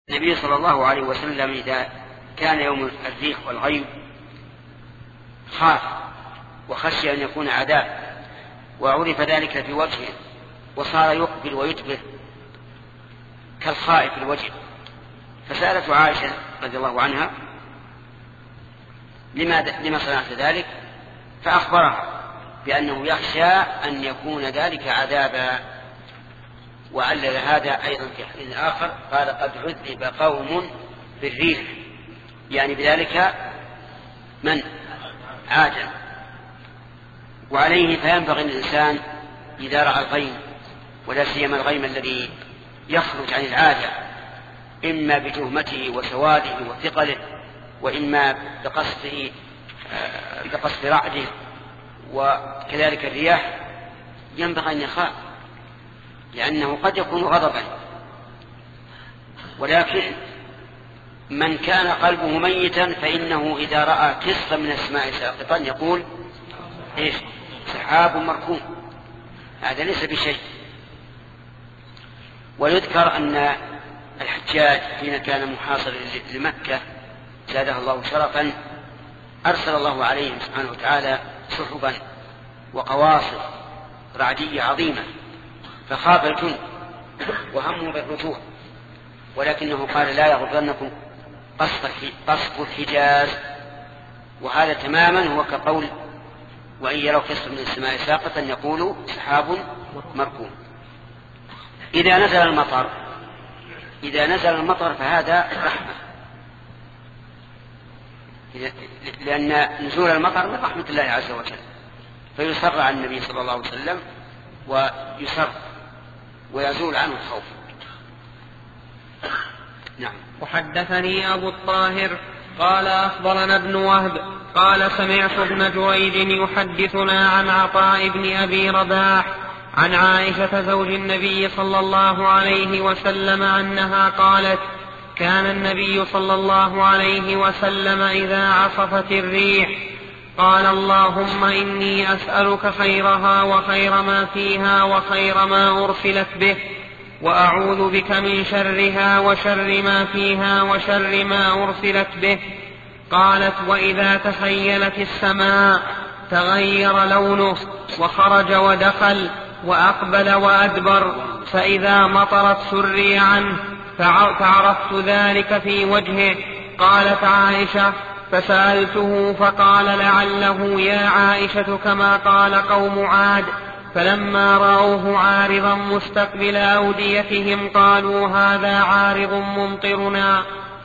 النبي صلى الله عليه وسلم إذا كان يوم الريح والغيم خاف وخشي أن يكون عذاب، وعرف ذلك في وجهه وصار يقبل ويدبر كالخائف الوجه. فسألته عائشة رضي الله عنها لما صنعت ذلك، فأخبرها بأنه يخشى أن يكون ذلك عذابا. وعلل هذا أيضا في حديث آخر قال قد عذب قوم بالريح، يعني بذلك من عاجل. وعليه فينبغي الإنسان إذا رأى الغيم، ولا سيما الغيم الذي يخرج عن العادة، إما بتهمته وسواده وثقله، وإما بقصد رعده، وكذلك الرياح، ينبغي أن يخاف لأنه قد يكون غضبا. ولكن من كان قلبه ميتا فإنه إذا رأى كسفا من السماء ساقطا يقول إيش؟ سحاب مركوم. هذا ليس بشيء. ويذكر أن الحجاج حين كان محاصر لمكة زادها الله شرفا أرسل الله عليهم سبحانه وتعالى سحبا وقواصر رعدية عظيمة، فخاف الجند وهموا بالرجوع، ولكنه قال لا يغرنكم قصف الحجاز. وهذا تماما هو كقول وإن يروا كسفا من السماء ساقطا يقولوا سحاب مركوم. إذا نزل المطر فهذا رحمة، لأن نزول المطر من رحمة الله عز وجل، فيسر عن النبي صلى الله عليه وسلم ويسر ويزول عنه الخوف. نعم. وحدثني أبو الطاهر قال أخبرنا ابن وهب قال سمعت ابن جريج يحدثنا عن عطاء بن أبي رباح عن عائشة زوج النبي صلى الله عليه وسلم أنها قالت كان النبي صلى الله عليه وسلم إذا عصفت الريح قال اللهم إني أسألك خيرها وخير ما فيها وخير ما أرسلت به، وأعوذ بك من شرها وشر ما فيها وشر ما أرسلت به. قالت وإذا تخيلت السماء تغير لونه وخرج ودخل وأقبل وأدبر، فإذا مطرت سري عنه، فعرفت ذلك في وجهه. قالت عائشة فسألته فقال لعله يا عائشة كما قال قوم عاد، فلما رأوه عارضا مستقبل أوديتهم قالوا هذا عارض ممطرنا.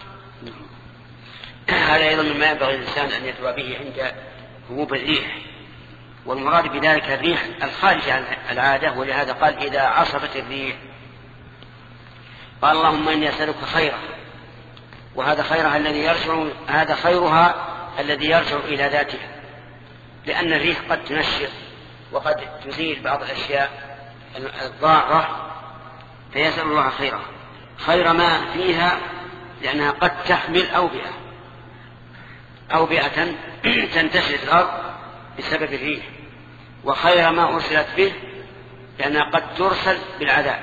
هذا أيضا مما ينبغي الإنسان أن يتوى به عند هبوب الريح، والمراد بذلك الريح الخارج عن العادة، ولهذا قال إذا عصفت الريح. قال اللهم إني أسألك خيرها، وهذا خيرها الذي يرجع إلى ذاتها، لأن الريح قد تنشر وقد تزيل بعض الأشياء الضارة، فيسأل الله خيرها، خير ما فيها، لأنها قد تحمل أوبئة تنتشر في الأرض بسبب الريح، وخير ما أرسلت به لأنها قد ترسل بالعذاب.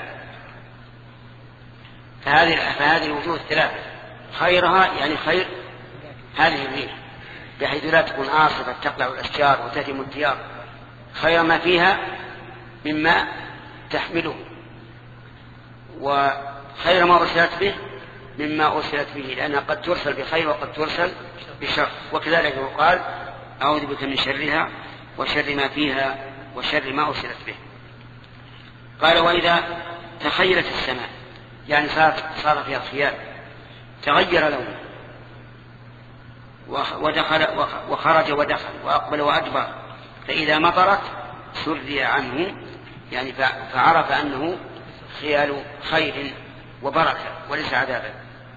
فهذه الوجوه الثلاثة خيرها يعني خير هذه الريح، بحيث لا تكون عاصفة تقلع الأشجار وتهدم الديار، خير ما فيها مما تحمله، وخير ما أرسلت به مما أرسلت به، لأنها قد ترسل بخير وقد ترسل بشر. وكذلك يقال أعوذ بك من شرها وشر ما فيها وشر ما أرسلت به. قال وإذا تخيلت السماء يعني صار فيها خيال، تغير لونه وخرج ودخل وأقبل وأدبر، فإذا مطرت سري عنه، يعني فعرف أنه خيال خير وبركة وليس عذابا.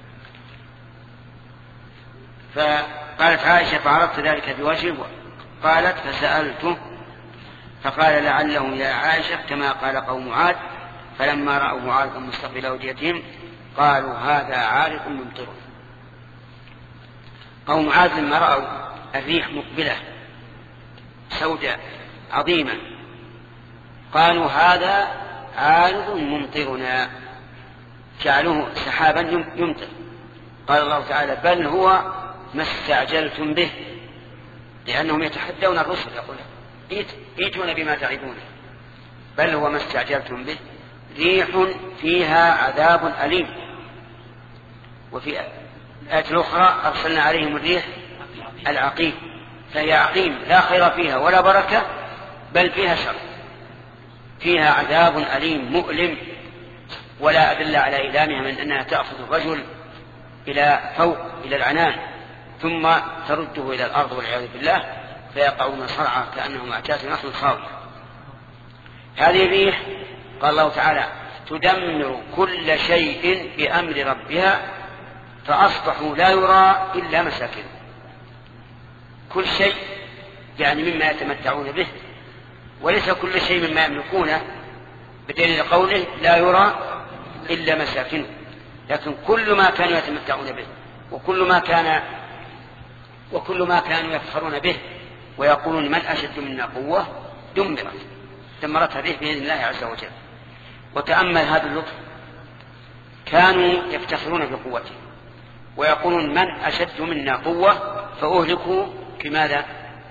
فقالت عائشة فعرفت ذلك بوجهه. قالت فسألته فقال لعله يا عائشة كما قال قوم عاد، فلما رأوه عارضا مستقبل أوديتهم قالوا هذا عارض ممطر. قوم عاد لما رأوا الريح مقبلة سوداء عظيمة قالوا هذا عارض ممطرنا، جعلوه سحابا يمطر. قال الله تعالى بل هو ما استعجلتم به، لأنهم يتحدون الرسل يقول ائتون بما تعدون، بل هو ما استعجلتم به ريح فيها عذاب أليم. وفي الآية الأخرى أرسلنا عليهم الريح العقيم، فهي عقيم لا خير فيها ولا بركة، بل فيها شر، فيها عذاب أليم مؤلم، ولا أدل على إيلامها من أنها تأخذ الرجل إلى فوق إلى العنان ثم ترده إلى الأرض والعياذ بالله فيقعون صرعى كأنهم أعجاز نخل خاوية. هذه الريح قال الله تعالى تدمر كل شيء بأمر ربها فأصبحوا لا يرى إلا مساكن. كل شيء يعني مما يتمتعون به، وليس كل شيء مما يملكونه، بدليل قوله لا يرى إلا مساكن، لكن كل ما كانوا يتمتعون به وكل ما كانوا يفخرون به ويقولون من أشد منا قوة دمرتها به بإذن الله عز وجل. وتأمل هذا اللطف، كانوا يفتخرون بقوته ويقولون من أشد منا قوة فأهلكوا بماذا؟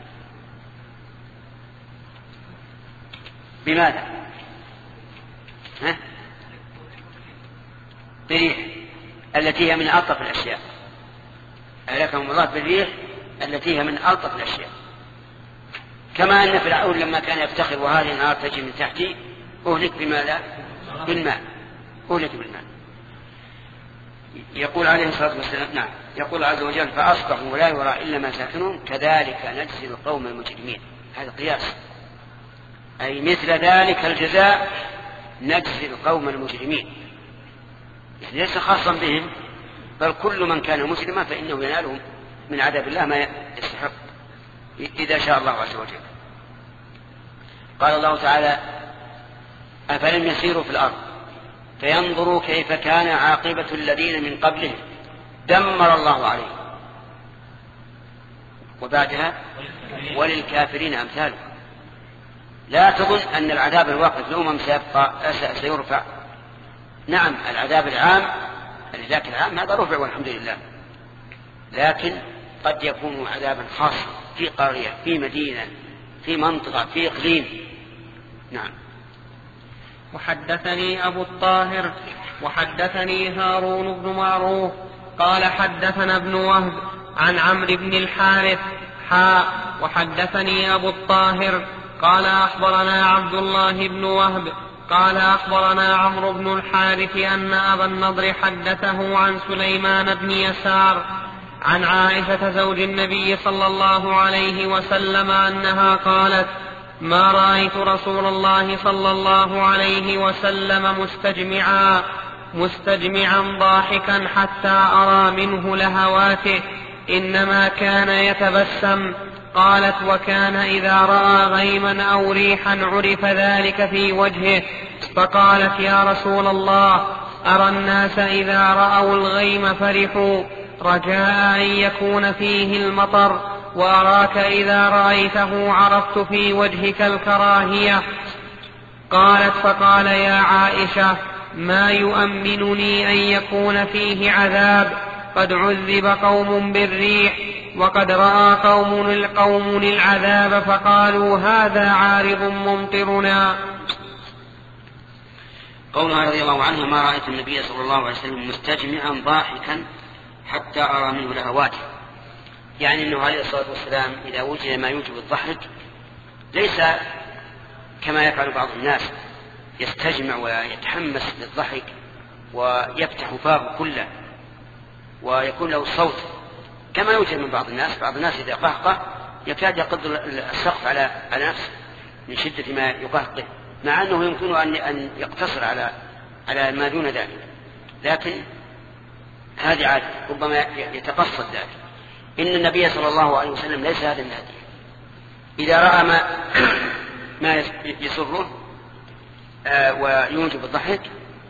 بريح التي هي من ألطف الأشياء، أهلكهم الله بالريح التي هي من ألطف الأشياء. كما أن فرعون لما كان يفتخر وهذه النار تجري من تحتي أهلك بماذا؟ بالماء، أهلك بالماء. يقول عليه الصلاة والسلام نعم، يقول عز وجل فأصبحوا لا يرى إلا مساكنهم كذلك نجزي القوم المجرمين. هذا قياس، أي مثل ذلك الجزاء نجزي القوم المجرمين، يعني ليس خاصا بهم، بل كل من كان مسلما فإنه يناله من عذاب الله ما يستحق إذا شاء الله عز وجل. قال الله تعالى أفلم يسيروا في الأرض فينظروا كيف كان عاقبة الذين من قبلهم دمر الله عليهم وبعدها وللكافرين أمثاله. لا تظن أن العذاب الواقع في الأمم سيرفع. نعم العذاب العام الهلاك العام هذا رفع والحمد لله، لكن قد يكون عذابا خاصا في قرية في مدينة في منطقة في إقليم. نعم. وحدثني أبو الطاهر وحدثني هارون بن معروف قال حدثنا ابن وهب عن عمرو بن الحارث وحدثني أبو الطاهر قال أخبرنا عبد الله بن وهب قال أخبرنا عمرو بن الحارث أن أبا النضر حدثه عن سليمان بن يسار عن عائشة زوج النبي صلى الله عليه وسلم أنها قالت ما رأيت رسول الله صلى الله عليه وسلم مستجمعا ضاحكا حتى أرى منه لهواته، إنما كان يتبسم. قالت وكان إذا رأى غيما أو ريحا عرف ذلك في وجهه، فقالت يا رسول الله أرى الناس إذا رأوا الغيم فرحوا رجاء أن يكون فيه المطر، وأراك إذا رأيته عرفت في وجهك الكراهية. قالت فقال يا عائشة ما يؤمنني أن يكون فيه عذاب، قد عذب قوم بالريح وقد رأى قوم العذاب فقالوا هذا عارض ممطرنا. قولها رضي الله عنها ما رأيت النبي صلى الله عليه وسلم مستجمعا ضاحكا حتى أرى منه لهواته، يعني أنه عليه الصلاة والسلام إذا وجد ما يوجب الضحك ليس كما يفعل بعض الناس يستجمع ويتحمس للضحك ويفتح فاه كله ويكون له صوت كما يوجد من بعض الناس إذا قهقه يكاد يقض السقف على نفسه من شدة ما يقهقه، مع أنه يمكن أن يقتصر على ما دون ذلك، لكن هذه عادة ربما يتقصد ذلك. إن النبي صلى الله عليه وسلم ليس هذا النادي، إذا رأى ما يسره ويوجب الضحك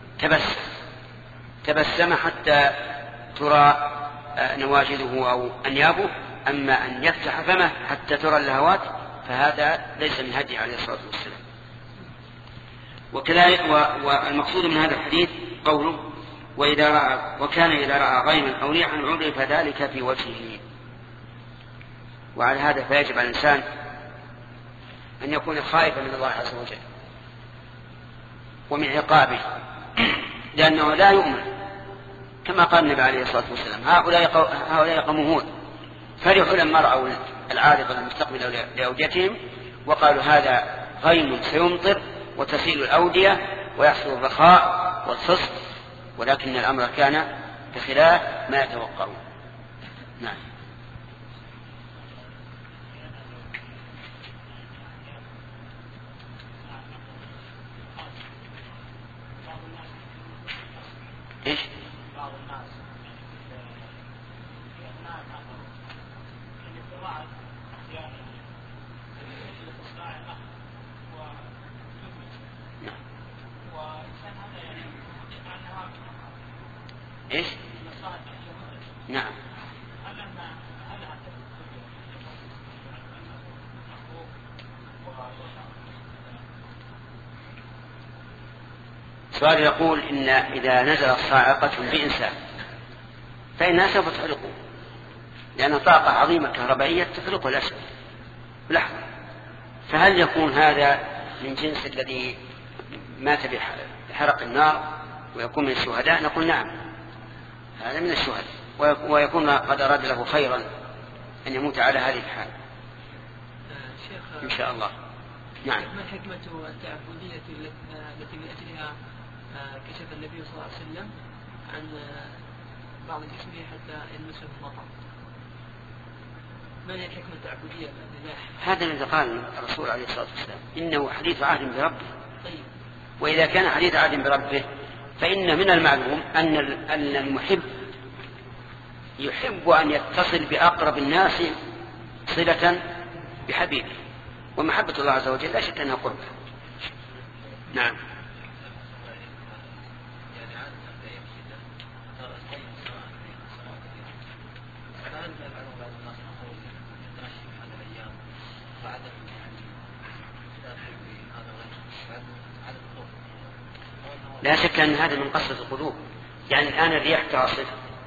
تبسم حتى ترى نواجذه أو أنيابه، أما أن يفتح فمه حتى ترى اللهوات فهذا ليس من هدي عليه الصلاة والسلام. وكذلك والمقصود من هذا الحديث قوله وكان إذا رأى غيما أو ريحا عرف ذلك في وجهه. وعلى هذا فيجب على الإنسان أن يكون خائفا من الله عز وجل ومن عقابه، لأنه لا يؤمن، كما قال النبي عليه الصلاة والسلام: هؤلاء قوم هود فرحوا لما رأوا العارض المستقبل لأوديتهم وقالوا هذا غيم سيمطر وتسيل الأودية ويحصل الرخاء والخصب، ولكن الأمر كان بخلاف ما يتوقعون. نعم. إيش؟ إيش؟ نعم. سؤال يقول إن إذا نزلت صاعقة بإنسان فإنها سوف تحرقه، لأن طاقة عظيمة كهربائية تحرقه الأشد بلحظة، فهل يكون هذا من جنس الذي مات بحرق النار ويكون من الشهداء؟ نقول نعم، هذا من الشهداء، ويكون قد أراد له خيرا أن يموت على هذه الحال إن شاء الله. نعم. ما الحكمة التعبدية التي من أجلها كشف النبي صلى الله عليه وسلم عن بعض جسمه حتى يلمسه المطر؟ ما هي الحكمة التعبدية؟ هذا الذي قال الرسول عليه الصلاة والسلام: إنه حديث عهد بربه. طيب. وإذا كان حديث عهد بربه فإن من المعلوم أن المحب يحب أن يتصل بأقرب الناس صلة بحبيبه، ومحبة الله عز وجل لا شك أنها قربة. نعم. لا شك أن هذا من قسوة القلوب، يعني الآن الرياح تعصف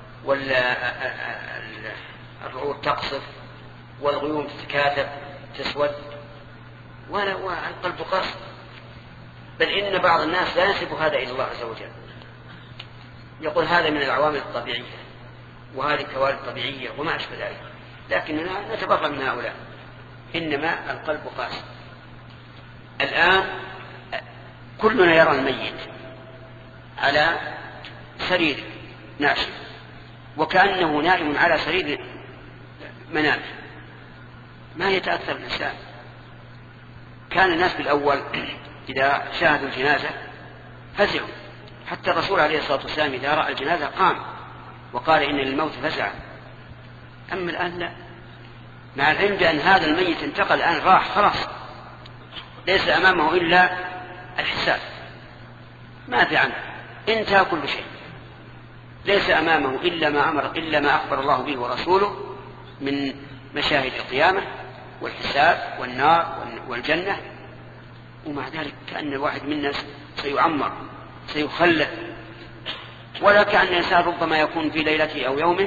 والرعود تقصف والغيوم تتكاثر تسود والقلب قاسي، بل إن بعض الناس لا ينسب هذا إلى الله عز وجل، يقول هذا من العوامل الطبيعية وهذه كوارث طبيعية وما أشبه ذلك، لكننا نتبرأ من هؤلاء، إنما القلب قاسي. الآن كلنا يرى الميت على سرير ناشف وكأنه نائم على سرير منامه، ما يتأثر الإنسان. كان الناس بالأول إذا شاهدوا الجنازة فزعوا، حتى الرسول عليه الصلاة والسلام إذا رأى الجنازة قام وقال إن للموت فزعا. أما الآن لا، مع العلم بأن هذا الميت انتقل الآن راح خلاص، ليس أمامه إلا الحساب، ما في عنه، انتهى كل شيء، ليس أمامه إلا ما أخبر الله به ورسوله من مشاهد القيامة والحساب والنار والجنة. ومع ذلك كأن الواحد منا سيعمر سيخلد، ولا كأن الإنسان ربما يكون في ليلته أو يومه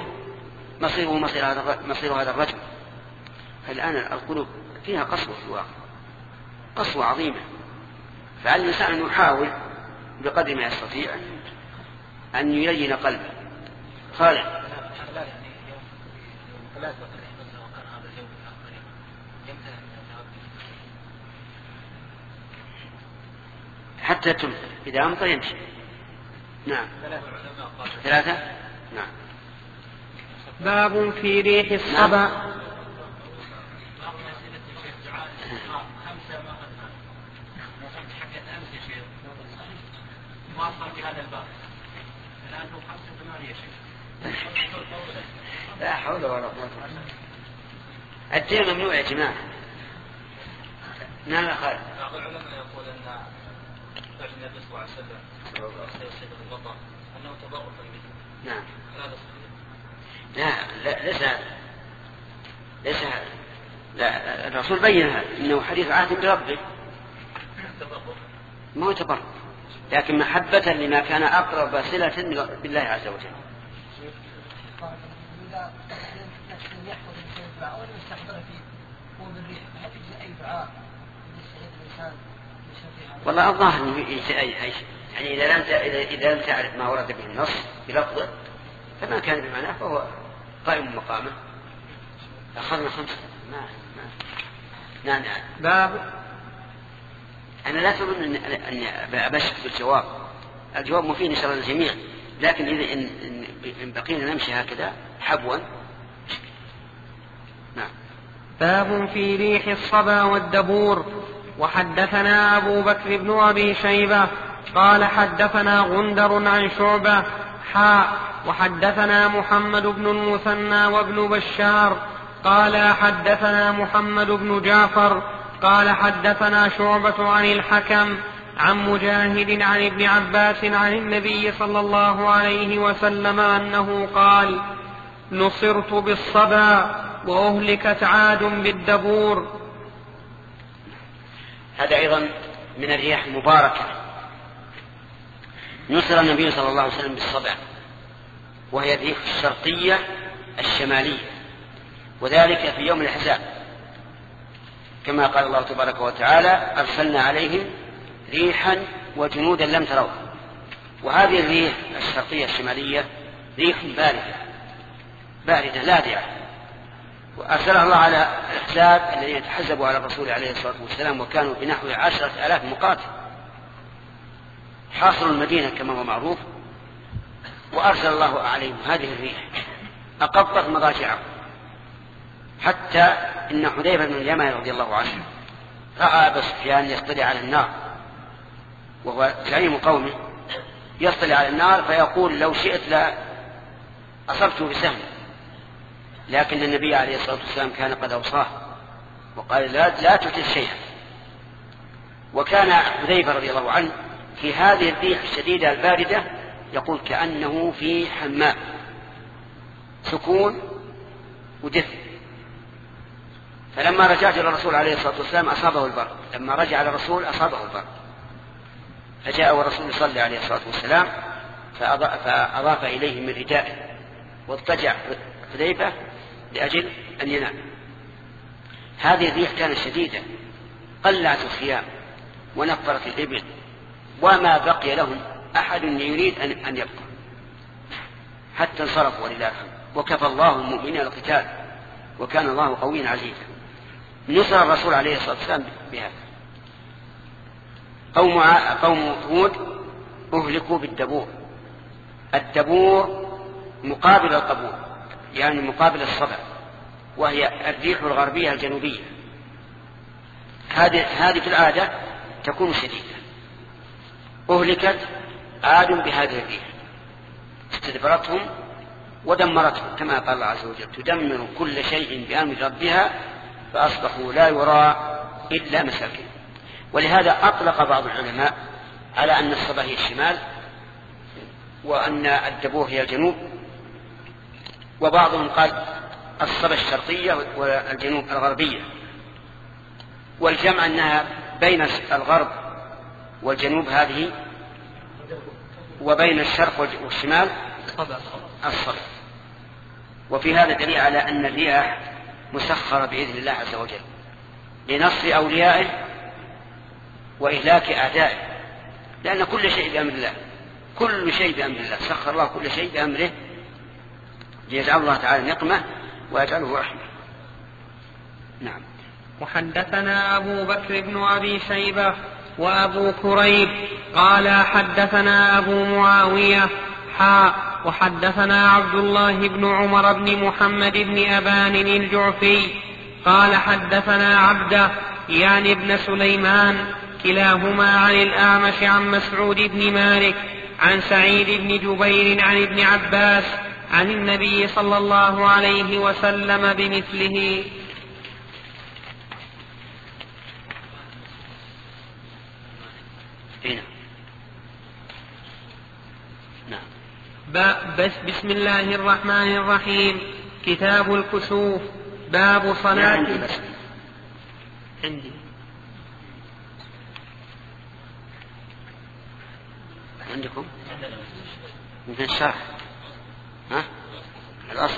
مصير هذا الرجل. فالآن القلوب فيها قسوة في الواقع، قسوة عظيمة، فعلى الإنسان أن يحاول بقدر ما يستطيع أن يلين قلبه. خالد حتى تمطر، إذا أمطر يمشي. نعم. 3. نعم. باب في ريح الصبا. لا حول ولا قوة. الدين ممنوع يا جماعة. نعم. خالد. بعض العلماء يقول أن فعل النبي صلى الله عليه وسلم سيصيب البطن أنه تضرر به. نعم. هذا صحيح. ليس هذا. لا، الرسول بين هذا إنه حديث عهد بربه، ما هو تبرر. لكن محبة لما كان أقرب صلة بالله عز وجل. والله الظاهر يعني إذا لم تعرف ما ورد به النص بلفظه فما كان بمعناه فهو قائم مقامه. أخذنا 5. نعم. باب. أنا لا أظن أن أبشر بالجواب. الجواب مفيد إن شاء الله الجميع، لكن إذا إن بقينا نمشي هكذا حبوا. نعم. باب في ريح الصبا والدبور. وحدثنا أبو بكر بن أبي شيبة قال حدثنا غندر عن شعبة وحدثنا محمد بن المثنى وابن بشار قال حدثنا محمد بن جعفر قال حدثنا شعبة عن الحكم عن مجاهد عن ابن عباس عن النبي صلى الله عليه وسلم أنه قال نصرت بالصبا وأهلكت عاد بالدبور. هذا أيضا من الرياح المباركة. نصر النبي صلى الله عليه وسلم بالصبا وهي الريح الشرقية الشمالية، وذلك في يوم الأحزاب كما قال الله تبارك وتعالى أرسلنا عليهم ريحا وجنودا لم تروها. وهذه الريح الشرقية الشمالية ريح باردة لاذعة، وأرسلها الله على الأحزاب الذين تحزبوا على الرسول عليه الصلاة والسلام وكانوا بنحو 10,000 مقاتل حاصروا المدينة كما هو معروف، وأرسل الله عليهم هذه الريح أقبضت مضاجعهم، حتى إن حذيفة بن اليمان رضي الله عنه رأى أبا سفيان يصطلع على النار وهو زعيم قومه، يصطلع على النار فيقول لو شئت لا أصبته بسهم، لكن النبي عليه الصلاة والسلام كان قد أوصاه وقال لا تجد شيئا. وكان حذيفة رضي الله عنه في هذه الريح الشديدة الباردة يقول كأنه في حمام، سكون ودفء. فلما رجعت إلى الرسول عليه الصلاة والسلام أصابه البرد، لما رجع إلى الرسول أصابه البرد، فجاء والرسول يصلي عليه الصلاة والسلام فأضاف إليه من ردائه واضطجع حذيفة لأجل أن ينام. هذه الريح كانت شديدة، قلعت الخيام ونفرت الإبل، وما بقي لهم أحد يريد أن يبقى حتى انصرفوا ولله الحمد، وكفى الله المؤمنين القتال وكان الله قويا عزيزا. نصر الرسول عليه الصلاة والسلام بهذا. قوم هود أهلكوا بالدبور. الدبور مقابل القبور، يعني مقابل الصبا، وهي الريح الغربية الجنوبية. هذه في العادة تكون شديدة. أهلكت عاد بهذه الريح، استدبرتهم ودمرتهم كما قال الله عز وجل تدمر كل شيء بأمر ربها فأصبحوا لا يرى إلا مساكن. ولهذا أطلق بعض العلماء على أن الصبا هي الشمال وأن الدبور هي الجنوب، وبعضهم قال الصبا الشرقية والجنوب الغربية، والجمع أنها بين الغرب والجنوب هذه، وبين الشرق والشمال الصبا. وفي هذا دليل على أن الرياح مسخرة بإذن الله عز وجل لنصر أوليائه وإهلاك أعدائه، لأن كل شيء بأمر الله، كل شيء بأمر الله، سخر الله كل شيء بأمره ليجعل الله تعالى نقمة ويجعله رحمة. نعم. وحدثنا أبو بكر بن أبي شيبة وأبو كريب قال حدثنا أبو معاوية وحدثنا عبد الله بن عمر بن محمد بن أبان الجعفي قال حدثنا عبده يعني ابن سليمان كلاهما عن الأعمش عن مسعود بن مالك عن سعيد بن جبير عن ابن عباس عن النبي صلى الله عليه وسلم بمثله. بسم الله الرحمن الرحيم. كتاب الكسوف. باب صلاة. عندي عندكم يمكن الشرح الأصل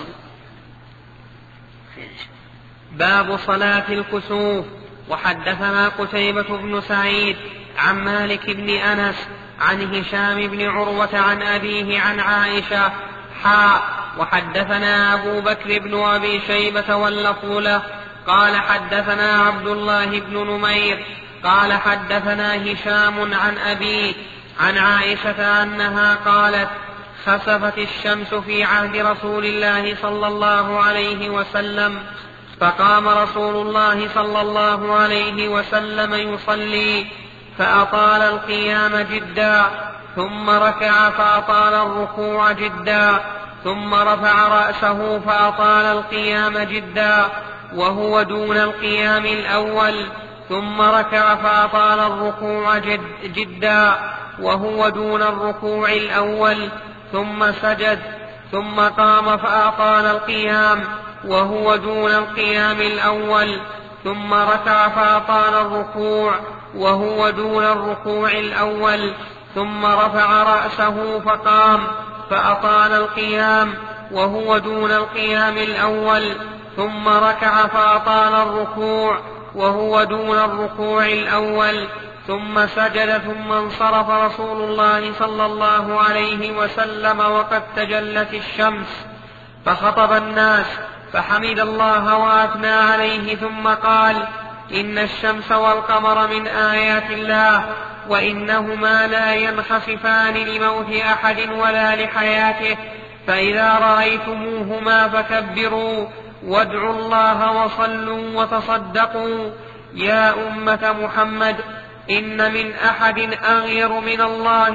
باب صلاة الكسوف. وحدثنا قتيبة بن سعيد عن مالك بن أنس عن هشام بن عروة عن أبيه عن عائشة وحدثنا أبو بكر بن أبي شيبة واللفظ له قال حدثنا عبد الله بن نمير قال حدثنا هشام عن أبيه عن عائشة أنها قالت خسفت الشمس في عهد رسول الله صلى الله عليه وسلم فقام رسول الله صلى الله عليه وسلم يصلي فأطال القيام جدا ثم ركع فأطال الركوع جدا ثم رفع رأسه فأطال القيام جدا وهو دون القيام الأول ثم ركع فأطال الركوع جدا وهو دون الركوع الأول ثم سجد ثم قام فأطال القيام وهو دون القيام الأول ثم ركع فأطال الركوع وهو دون الركوع الأول ثم رفع رأسه فقام فأطال القيام وهو دون القيام الأول ثم ركع فأطال الركوع وهو دون الركوع الأول ثم سجد ثم انصرف رسول الله صلى الله عليه وسلم وقد تجلت الشمس فخطب الناس فحمد الله وأثنى عليه ثم قال إن الشمس والقمر من آيات الله وإنهما لا ينخسفان لموت أحد ولا لحياته فإذا رأيتموهما فكبروا وادعوا الله وصلوا وتصدقوا يا أمة محمد إن من أحد أغير من الله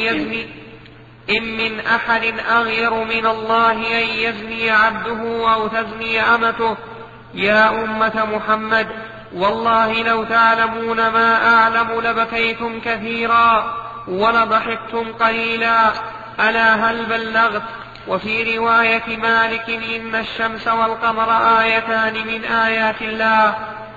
أن يزني عبده أو تزني أمته يا أمة محمد والله لو تعلمون ما أعلم لبكيتم كثيرا ولضحكتم قليلا ألا هل بلغت. وفي رواية مالك إن الشمس والقمر آيتان من آيات الله.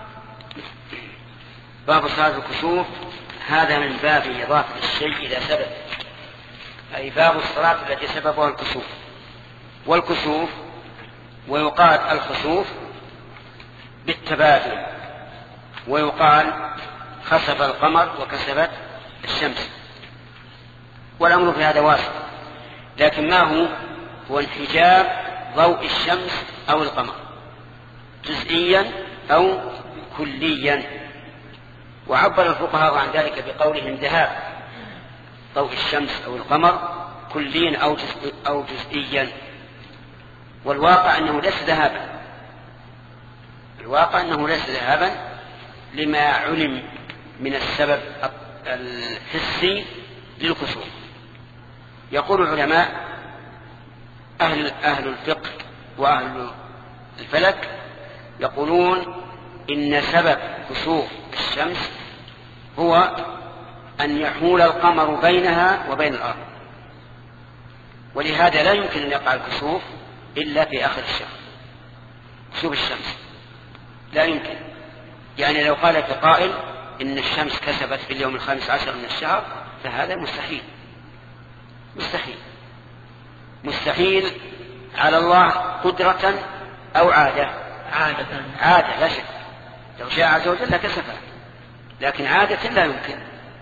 باب صلاة الكسوف. هذا من باب إضافة الشيء إلى سبب، أي باب الصلاة التي سببها الكسوف. والكسوف ويقال الخسوف بالتبادل، ويقال خسف القمر وكسفت الشمس، والأمر في هذا واسع. لكن ما هو انحجاب ضوء الشمس أو القمر جزئيا أو كليا، وعبر الفقهاء عن ذلك بقولهم ذهاب ضوء الشمس أو القمر كليا أو جزئيا. والواقع أنه ليس ذهابا، الواقع أنه ليس ذهابا لما علم من السبب الحسي للكسوف. يقول العلماء أهل الفقه وأهل الفلك يقولون إن سبب كسوف الشمس هو أن يحول القمر بينها وبين الأرض، ولهذا لا يمكن أن يقع الكسوف إلا في آخر الشهر. كسوف الشمس لا يمكن، يعني لو قال قائل إن الشمس كسفت في اليوم 15 من الشهر فهذا مستحيل مستحيل على الله قدرة أو عادة لا شك. لو شاء عز وجل لكسفها، لكن عادة لا يمكن.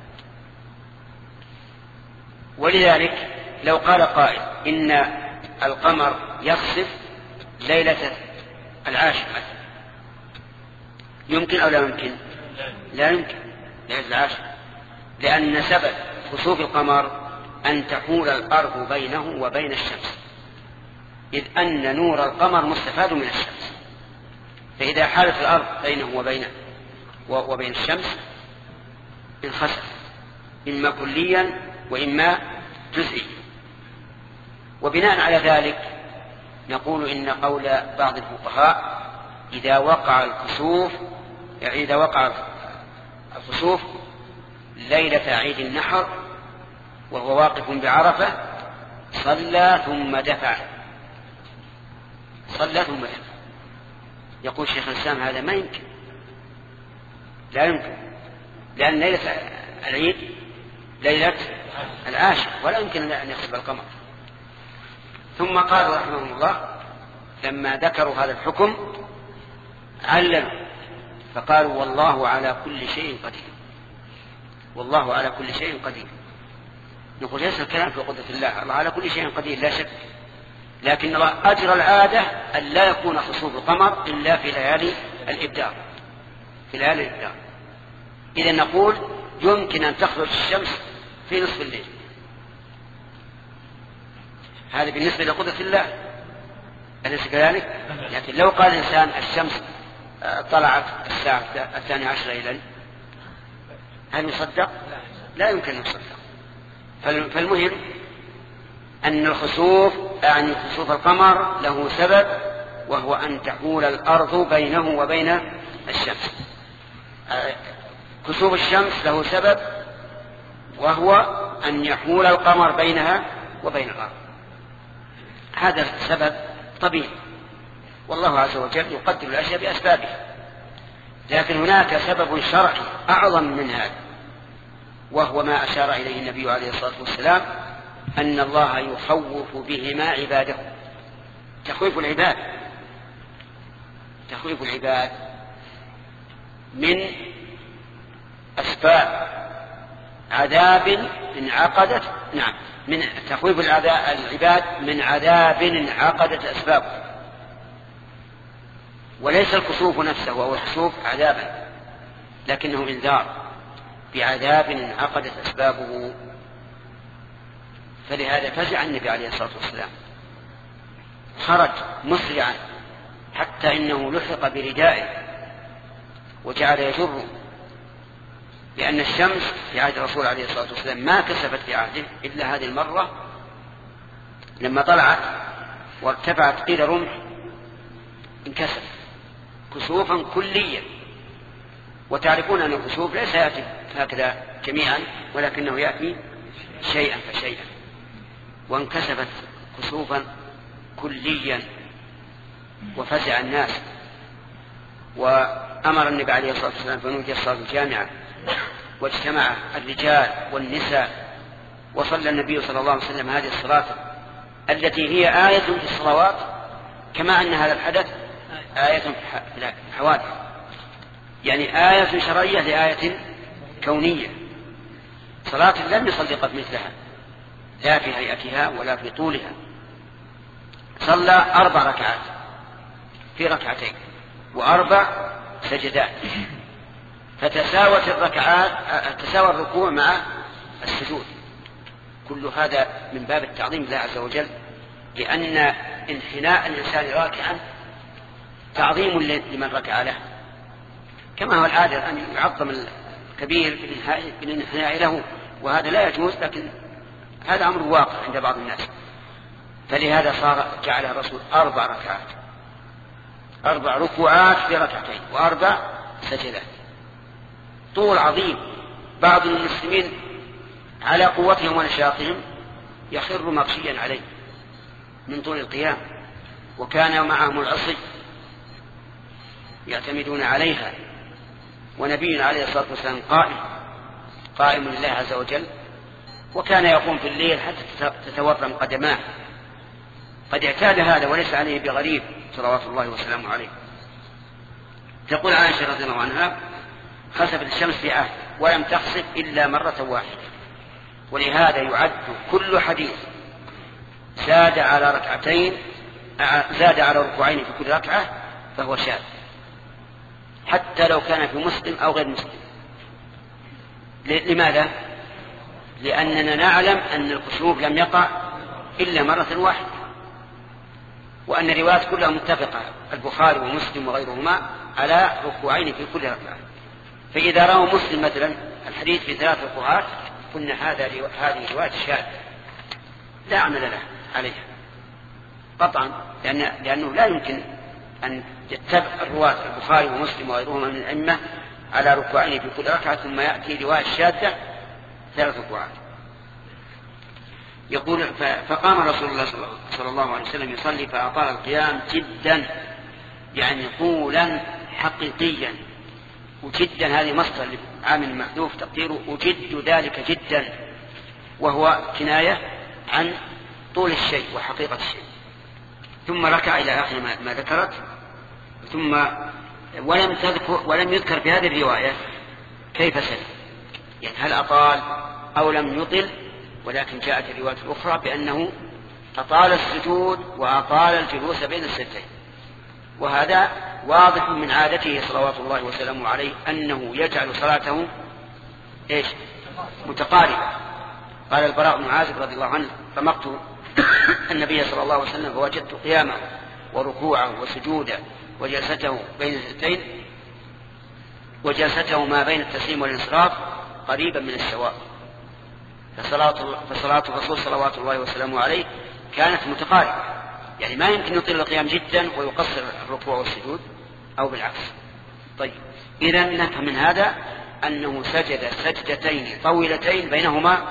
ولذلك لو قال قائل إن القمر يخسف ليلة 10 يمكن أو لا يمكن؟ لا يمكن ليلة 10، لأن سبب خسوف القمر أن تحول الأرض بينه وبين الشمس، إذ أن نور القمر مستفاد من الشمس، فإذا حالت الأرض بينه وبين الشمس انخسف إما كليا وإما جزئيا. وبناء على ذلك نقول إن قول بعض الفقهاء إذا وقع الكسوف ليلة عيد النحر وهو واقف بعرفة صلى ثم دفع. يقول شيخ الإسلام هذا ما يمكن، لا يمكن، لأن ليلة العيد ليلة العاشر، ولا يمكن أن يخسف القمر. ثم قالوا رحمهم الله لما ذكروا هذا الحكم عللوا فقالوا والله على كل شيء قدير. والله على كل شيء قدير. نقول ليس الكلام في قدرة الله، الله على كل شيء قدير لا شك، لكن الله أجرى العادة أن لا يكون خسوف القمر إلا في ليالي الإبدار، في ليالي الإبدار. إذا نقول يمكن أن تخرج الشمس في نصف الليل، هذا بالنسبة لقدرة الله، أليس كذلك؟ لكن لو قال الإنسان الشمس طلعت الساعة 12 ليلا هل يصدق؟ لا يمكن أن يصدق. فالمهم أن الخسوف يعني خسوف القمر له سبب، وهو أن تحول الأرض بينه وبين الشمس. كسوف الشمس له سبب، وهو أن يحول القمر بينها وبين الأرض. هذا سبب طبيعي، والله عز وجل يقدر الأشياء بأسبابها. لكن هناك سبب شرعي أعظم من هذا، وهو ما أشار إليه النبي عليه الصلاة والسلام، أن الله يخوف بهما عباده. تخويف العباد، تخويف العباد من أسباب عذاب انعقدت، نعم، من تخويف العباد من عذاب انعقدت أسبابه، وليس الكسوف نفسه أو الخسوف عذابا، لكنه إنذار بعذاب انعقدت أسبابه. فلهذا فزع النبي عليه الصلاة والسلام، خرج مسرعا حتى إنه لحق بردائه وجعل يجره، لأن الشمس في عهد الرسول عليه الصلاة والسلام ما كسفت في عهده إلا هذه المرة لما طلعت وارتفعت قيل رمح انكسف كسوفا كليا. وتعرفون أن الكسوف ليس يأتي هكذا جميعا، ولكنه يأتي شيئا فشيئا، وانكسفت كسوفا كليا وفزع الناس. وأمر النبي عليه الصلاة والسلام فنودي الصلاة الجامعة، واجتمع الرجال والنساء، وصلى النبي صلى الله عليه وسلم هذه الصلاة التي هي آية في الصلوات، كما أن هذا الحدث آية في الحوادث، يعني آية شرعية لآية كونية. صلاة لم يصلي قد مثلها، لا في هيئتها ولا في طولها. صلى 4 ركعات في ركعتين و4 سجدات، فتساوت الركعات، تساوى الركوع مع السجود. كل هذا من باب التعظيم لله عز وجل، لأن انحناء الإنسان راكعا تعظيم لمن ركع له، كما هو العادة أن يعظم الكبير بالانحناء له، وهذا لا يجوز، لكن هذا أمر واقع عند بعض الناس. فلهذا جعل الرسول 4 ركعات، 4 ركوعات في ركعتين و4 سجدات، طول عظيم. بعض المسلمين على قوتهم ونشاطهم يخر مغشيا عليه من طول القيام، وكان معهم العصي يعتمدون عليها، ونبينا عليه الصلاة والسلام قائم لله عز وجل، وكان يقوم في الليل حتى تتورم قدماه. قد اعتاد هذا وليس عليه بغريب صلوات الله وسلامه عليه. تقول عائشة رضي الله عنها: خسفت الشمس في عهد ولم تخسف إلا مرة واحدة. ولهذا يعد كل حديث زاد على ركوعين في كل ركعة فهو شاذ، حتى لو كان في مسلم أو غير مسلم. لماذا؟ لأننا نعلم أن الخسوف لم يقع إلا مرة واحدة، وأن الروايات كلها متفقة، البخاري ومسلم وغيرهما على ركوعين في كل ركعة. فإذا رأوا مسلم مثلا الحديث في 3 ركوعات قلنا هذه رواية شاذة لا عمل له عليها قطعا، لأنه لا يمكن أن يتبع الرواة البخاري ومسلم وغيرهما من الأئمة على ركوعين في كل ركعة ثم يأتي رواية شاذة 3 ركوعات. يقول: فقام رسول الله صلى الله عليه وسلم يصلي فأطال القيام جدا، يعني طولا حقيقيا. وجدا هذه مصدر عامل محذوف تقديره أجد ذلك جدا، وهو كناية عن طول الشيء وحقيقة الشيء. ثم ركع إلى آخر ما ذكرت. ثم ولم يذكر في هذه الرواية كيف سجد، يعني هل أطال أو لم يطل، ولكن جاءت الرواية الأخرى بأنه أطال السجود وأطال الجلوس بين السجدين. وهذا واضح من عادته صلوات الله وسلامه عليه أنه يجعل صلاته متقاربة. قال البراء بن عازب رضي الله عنه: رمقت النبي صلى الله عليه وسلم فوجدت قيامه وركوعه وسجوده وجلسته بين السجدين وجلسته ما بين التسليم والانصراف قريبا من السواء. فصلاة الرسول صلوات الله وسلامه عليه كانت متقاربة، يعني ما يمكن يطيل القيام جدا ويقصر الركوع والسجود أو بالعكس. طيب، إذن نفهم من هذا أنه سجد سجدتين طويلتين بينهما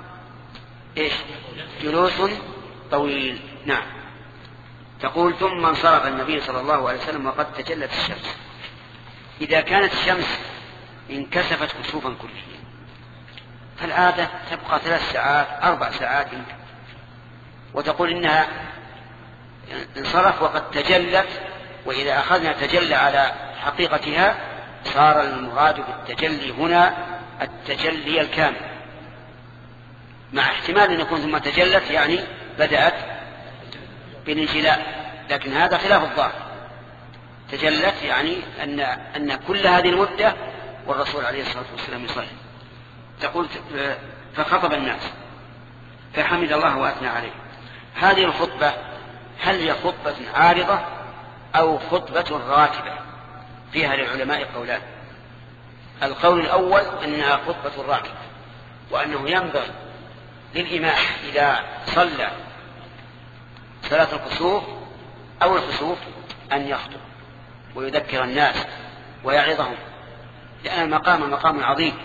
جلوس طويل. نعم. تقول: ثم انصرف النبي صلى الله عليه وسلم وقد تجلت الشمس. إذا كانت الشمس انكسفت كسوفا كليا فالعادة تبقى 3 ساعات 4 ساعات يمكن، وتقول إنها انصرف وقد تجلت. وإذا أخذنا تجلى على حقيقتها صار المراد بالتجلي هنا التجلي الكامل، مع احتمال أن يكون ثم تجلت يعني بدأت بالانجلاء، لكن هذا خلاف الظاهر. تجلت يعني أن كل هذه المدة والرسول عليه الصلاة والسلام يصلي. تقول: فخطب الناس فحمد الله وأثنى عليه. هذه الخطبة هل هي خطبة عارضة أو خطبة راتبة؟ فيها للعلماء قولان. القول الأول أنها خطبة راتبة، وأنه ينبغي للإمام إذا صلى صلاة الكسوف أو الخسوف أن يخطب ويذكر الناس ويعظهم، لأن المقام مقام عظيم.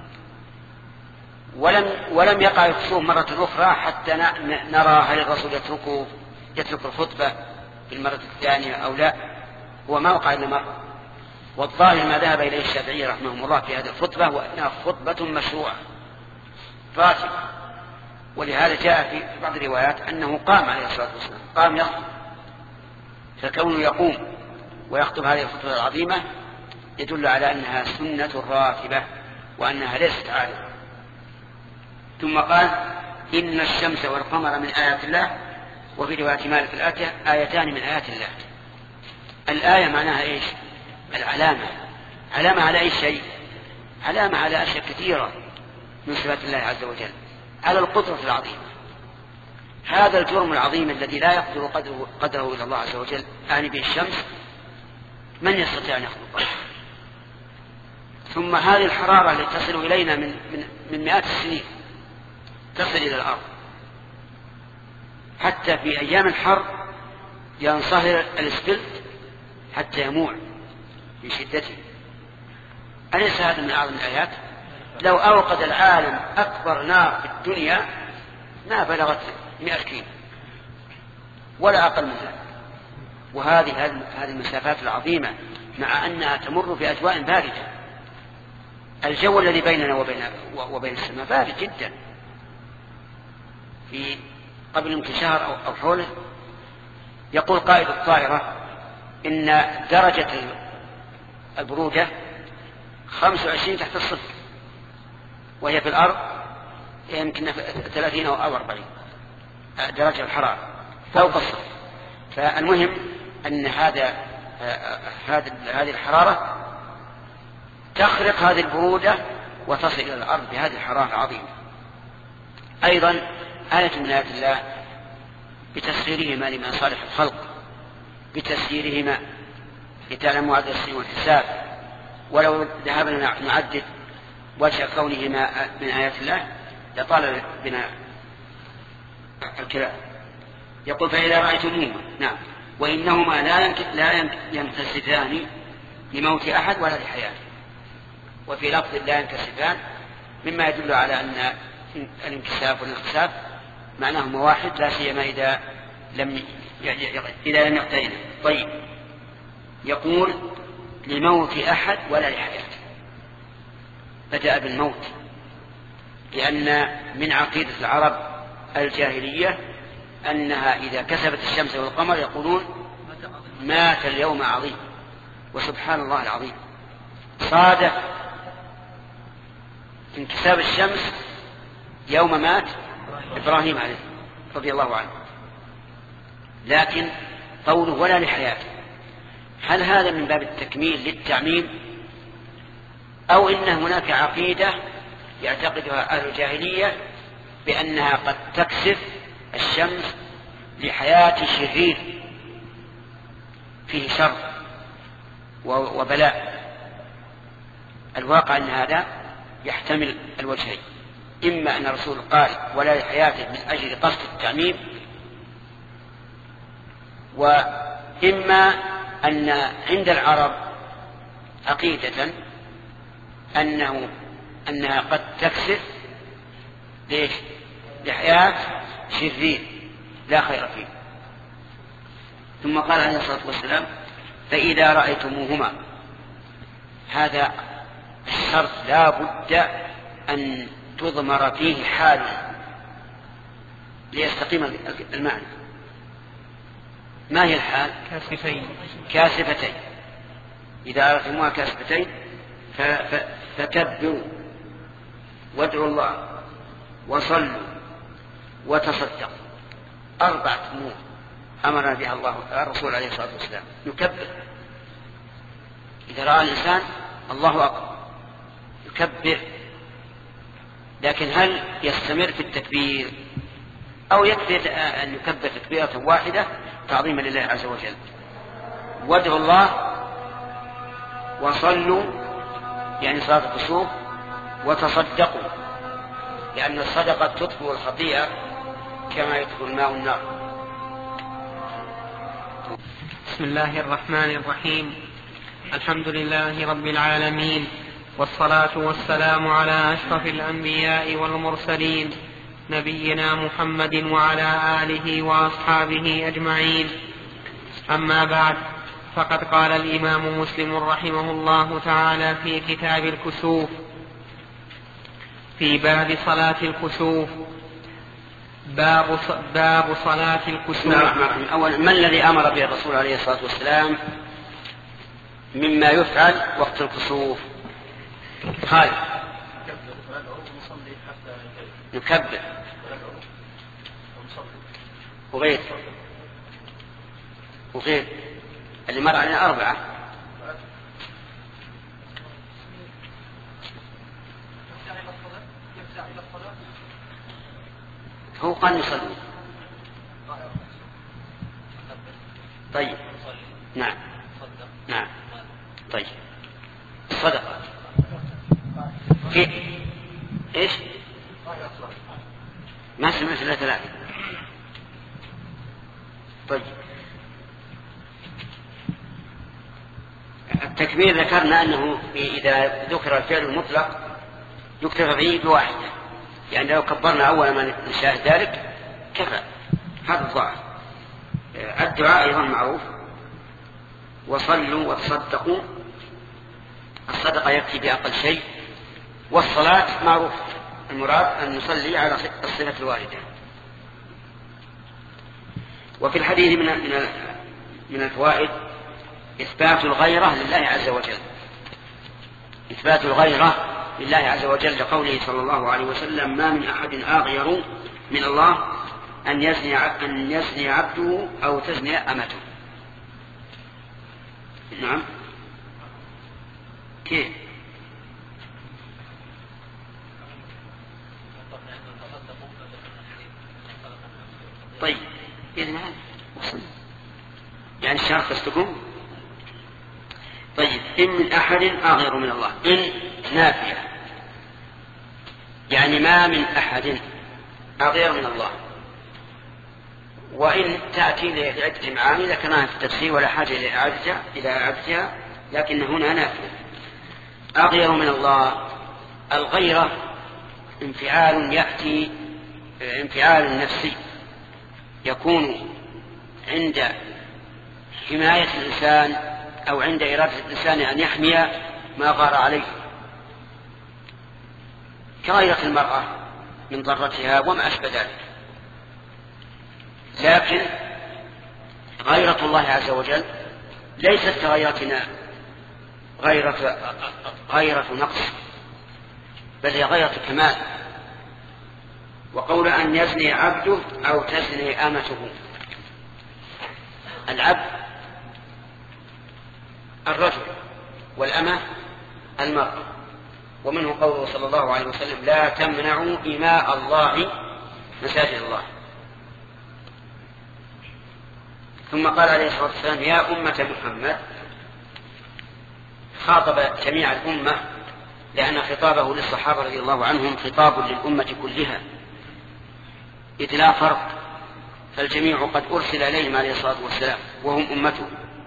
ولم يقع الخسوف مرة أخرى حتى نرى هل الرسول يترك الخطبة في المرة الثانية أو لا. هو ما وقع إلا مرة، والظاهر ما ذهب إليه الشافعي رحمه الله في هذه الخطبة وأنها خطبة مشروعة راتبة. ولهذا جاء في بعض الروايات أنه قام عليه الصلاة والسلام، قام يخطب. فكونه يقوم ويخطب هذه الخطبة العظيمة يدل على أنها سنة راتبة وأنها ليست عارضة. ثم قال: إن الشمس والقمر من آيات الله. وفي رواية مالك الآتية: آيتان من آيات الله. الآية معناها إيش؟ العلامة. علامة على أي شيء؟ علامة على أشياء كثيرة من صفات الله عز وجل، على القدرة العظيمة. هذا الجرم العظيم الذي لا يقدر قدره إلا الله عز وجل، يعني به الشمس، من يستطيع أن يخلقه؟ ثم هذه الحرارة التي تصل إلينا من مئات السنين تصل إلى الأرض، حتى في أيام الحر ينصهر الاسفلت حتى يموع من شدته. أليس هذا من أعظم الآيات؟ لو أوقد العالم أكبر نار في الدنيا ما بلغت 100 كيلو ولا أقل من ذلك. وهذه المسافات العظيمة مع أنها تمر في أجواء باردة. الجو الذي بيننا وبين السماء بارد جدا. في قبل يمكن شهر أو حوله يقول قائد الطائرة إن درجة البرودة 25 تحت الصفر، وهي في الأرض يمكن 30 أو 40 درجة الحرارة فوق الصفر. فالمهم أن هذه الحرارة تخرق هذه البرودة وتصل إلى الأرض بهذه الحرارة العظيمة. أيضا آية من آيات الله بتسخيرهما لمصالح الخلق، بتسييرهما لتعلموا عدد السنين والحساب. ولو ذهبنا نعدد وجه كونهما من آيات الله لطال بنا الكلام. يقول: فإذا رأيتموهما. نعم. وإنهما لا ينكسفان لموت أحد ولا لحياته. وفي لفظ لا ينكسفان مما يدل على أن الانكساف والانخساف معناهما واحد، لا سيما إذا لم يقترنا. طيب، يقول: لموت أحد ولا لحياته. بدأ بالموت لأن من عقيدة العرب الجاهلية أنها إذا كسبت الشمس والقمر يقولون مات اليوم عظيم. وسبحان الله العظيم صادف انكساب الشمس يوم مات إبراهيم عليه رضي الله عنه، لكن قوله ولا لحياته، هل هذا من باب التكميل للتعميم، أو إن هناك عقيدة يعتقدها أهل الجاهلية بأنها قد تكسف الشمس لحياة شرير فيه شر وبلاء؟ الواقع أن هذا يحتمل الوجهين، إما أن الرسول قال ولا لحياته من أجل قصد التعميم، وإما أن عند العرب عقيدة أنها قد تكسف ليش؟ لحياة شرير لا خير فيه. ثم قال عليه الصلاة والسلام فإذا رأيتموهما، هذا الشرط لا بد أن تضمر فيه حال ليستقيم المعنى. ما هي الحال؟ كاسفتين. إذا رأيتموها كاسفتين فكبروا وادعوا الله وصلوا وتصدقوا. 4 أمور أمرنا بها الله الرسول عليه الصلاة والسلام. نكبر إذا رأى الإنسان الله أكبر يكبر، لكن هل يستمر في التكبير أو يكفي أن يكبر تكبيرة واحدة تعظيما لله عز وجل؟ وادعوا الله وصلوا يعني صلاة الكسوف، وتصدقوا لأن الصدقة تطفئ الخطيئة كما يطفئ الماء النار. بسم الله الرحمن الرحيم. الحمد لله رب العالمين، والصلاة والسلام على أشرف الأنبياء والمرسلين نبينا محمد وعلى آله وأصحابه أجمعين. أما بعد، فقد قال الإمام مسلم رحمه الله تعالى في كتاب الكسوف في باب صلاة الكسوف: باب صلاة الكسوف. أولا، ما الذي أمر به الرسول عليه الصلاة والسلام مما يفعل وقت الكسوف؟ خالد نكبر وغير اللي مر علينا 4. هو قال يصلي. طيب نعم طيب صدقة في ايش؟ ما سمعت الا 3. طيب التكبير ذكرنا أنه إذا ذكر الفعل المطلق يكتفى به بواحدة، يعني لو كبرنا أول ما نشاهد ذلك كفى. هذا الضعف. الدعاء أيضا معروف: وصلوا وتصدقوا. الصدقة يكفي بأقل شيء، والصلاة معروف المراد أن نصلي على الصفة الواردة. وفي الحديث من الفوائد إثبات الغيرة لله عز وجل. إثبات الغيرة لله عز وجل لقوله صلى الله عليه وسلم: ما من أحد أغير من الله أن يزني عبده أو تزني أمته. نعم كيف؟ طيب إذن هذا يعني الشرط قصدكم. طيب إن من أحد أغير من الله، إن نافية يعني ما من أحد أغير من الله، وإن تأتي لعدة معاني ذكرناها في التفسير ولا حاجة إلى إعادتها، لكن هنا نافية. أغير من الله، الغيرة انفعال يأتي انفعال نفسي يكون عند حماية الإنسان أو عند إرادة الإنسان أن يحمي ما غار عليه، كغيرة المرأة من ضرتها وما أشبه ذلك. لكن غيرة الله عز وجل ليست كغيرتنا غيرة نقص، بل هي غيرة كمال. وقول أن يزني عبده أو تزني أمته، العبد الرجل والأمة المرأة. ومنه قوله صلى الله عليه وسلم لا تمنعوا إماء الله مساجد الله. ثم قال عليه الصلاة والسلام يا أمة محمد، خاطب جميع الأمة، لأن خطابه للصحابة رضي الله عنهم خطاب للأمة كلها، إذ لا فرق، فالجميع قد أرسل إليهم عليه الصلاة والسلام وهم أمته.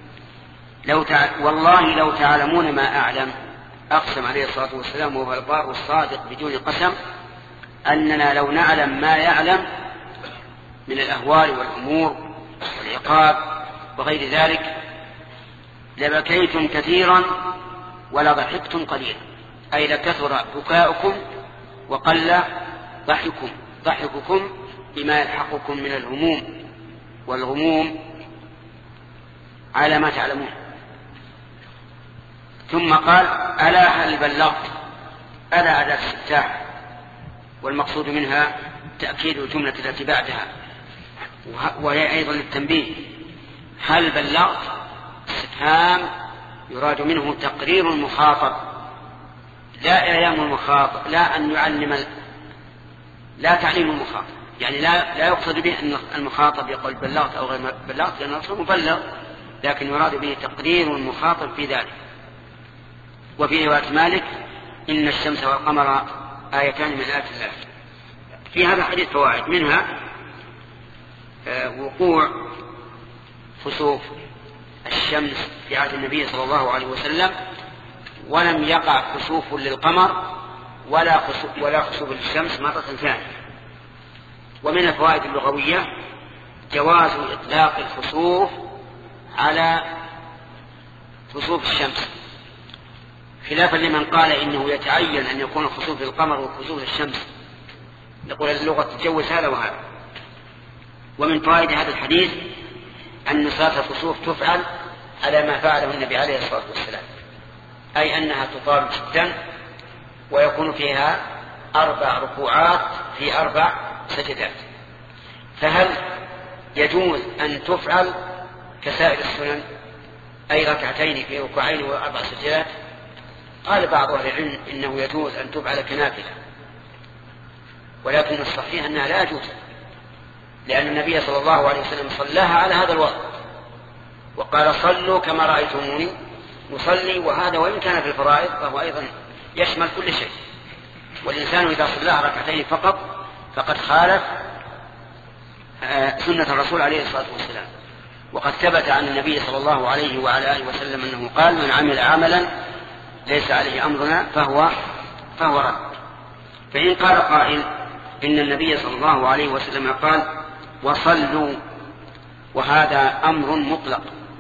والله لو تعلمون ما أعلم، أقسم عليه الصلاة والسلام وهو البار الصادق بدون قسم، أننا لو نعلم ما يعلم من الأهوال والأمور والعقاب وغير ذلك لبكيتم كثيرا ولا ضحكتم قليلا، أي لكثر بكاؤكم وقل ضحككم بما يلحقكم من الهموم والغموم على ما تعلمون. ثم قال ألا هل بلغت؟ ألا أداة استفتاح، والمقصود منها تأكيد الجملة التي بعدها، وهي أيضا للتنبيه. هل بلغت استفهام يراد منه تقرير المخاطب، لا إعلام المخاطب، لا أن يعلم، لا تعليم المخاطب، يعني لا يقصد به أن المخاطب يقول بلغت أو غير بلغت، لأن الرسول مبلغ، لكن يراد به تقرير المخاطب في ذلك. وفي رواية مالك إن الشمس والقمر آيتان من آيات الله. في هذا الحديث فوائد، منها وقوع خسوف الشمس في عهد النبي صلى الله عليه وسلم، ولم يقع خسوف للقمر ولا خسوف للشمس مرة ثانية. ومن الفوائد اللغوية جواز إطلاق الخسوف على خسوف الشمس، خلافا لمن قال إنه يتعين أن يكون خسوف القمر وخسوف الشمس، يقول اللغة تجوز هذا وهذا. ومن فوائد هذا الحديث أن صلاة الخسوف تفعل على ما فعله النبي عليه الصلاة والسلام، أي أنها تطال جدا ويكون فيها 4 ركوعات في 4 سجدات. فهل يجوز أن تفعل كسائر السنن، أي ركعتين في ركوعين و4 سجدات؟ قال بعض أهل العلم إنه يجوز أن تفعل كنافلة، ولكن الصحيح أنها لا يجوز، لأن النبي صلى الله عليه وسلم صلاها على هذا الوضع وقال صلوا كما رأيتموني نصلي، وهذا وإن كان في الفرائض فهو أيضا يشمل كل شيء. والإنسان إذا صلاها ركعتين فقط فقد خالف سنة الرسول عليه الصلاة والسلام. وقد ثبت عن النبي صلى الله عليه وعلى آله وسلم أنه قال من عمل عملا ليس عليه أمرنا فهو رد. فإن قال قائل إن النبي صلى الله عليه وسلم قال وصلوا وهذا أمر مطلق،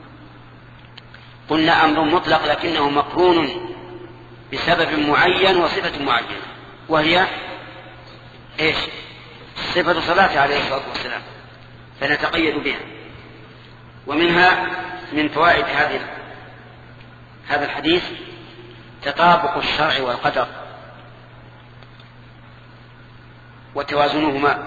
قلنا أمر مطلق لكنه مقرون بسبب معين وصفة معينة، وهي إيش؟ صفة صلاة عليه الصلاة والسلام، فنتقيد بها. ومنها من فوائد هذا الحديث تطابق الشرع والقدر وتوازنهما،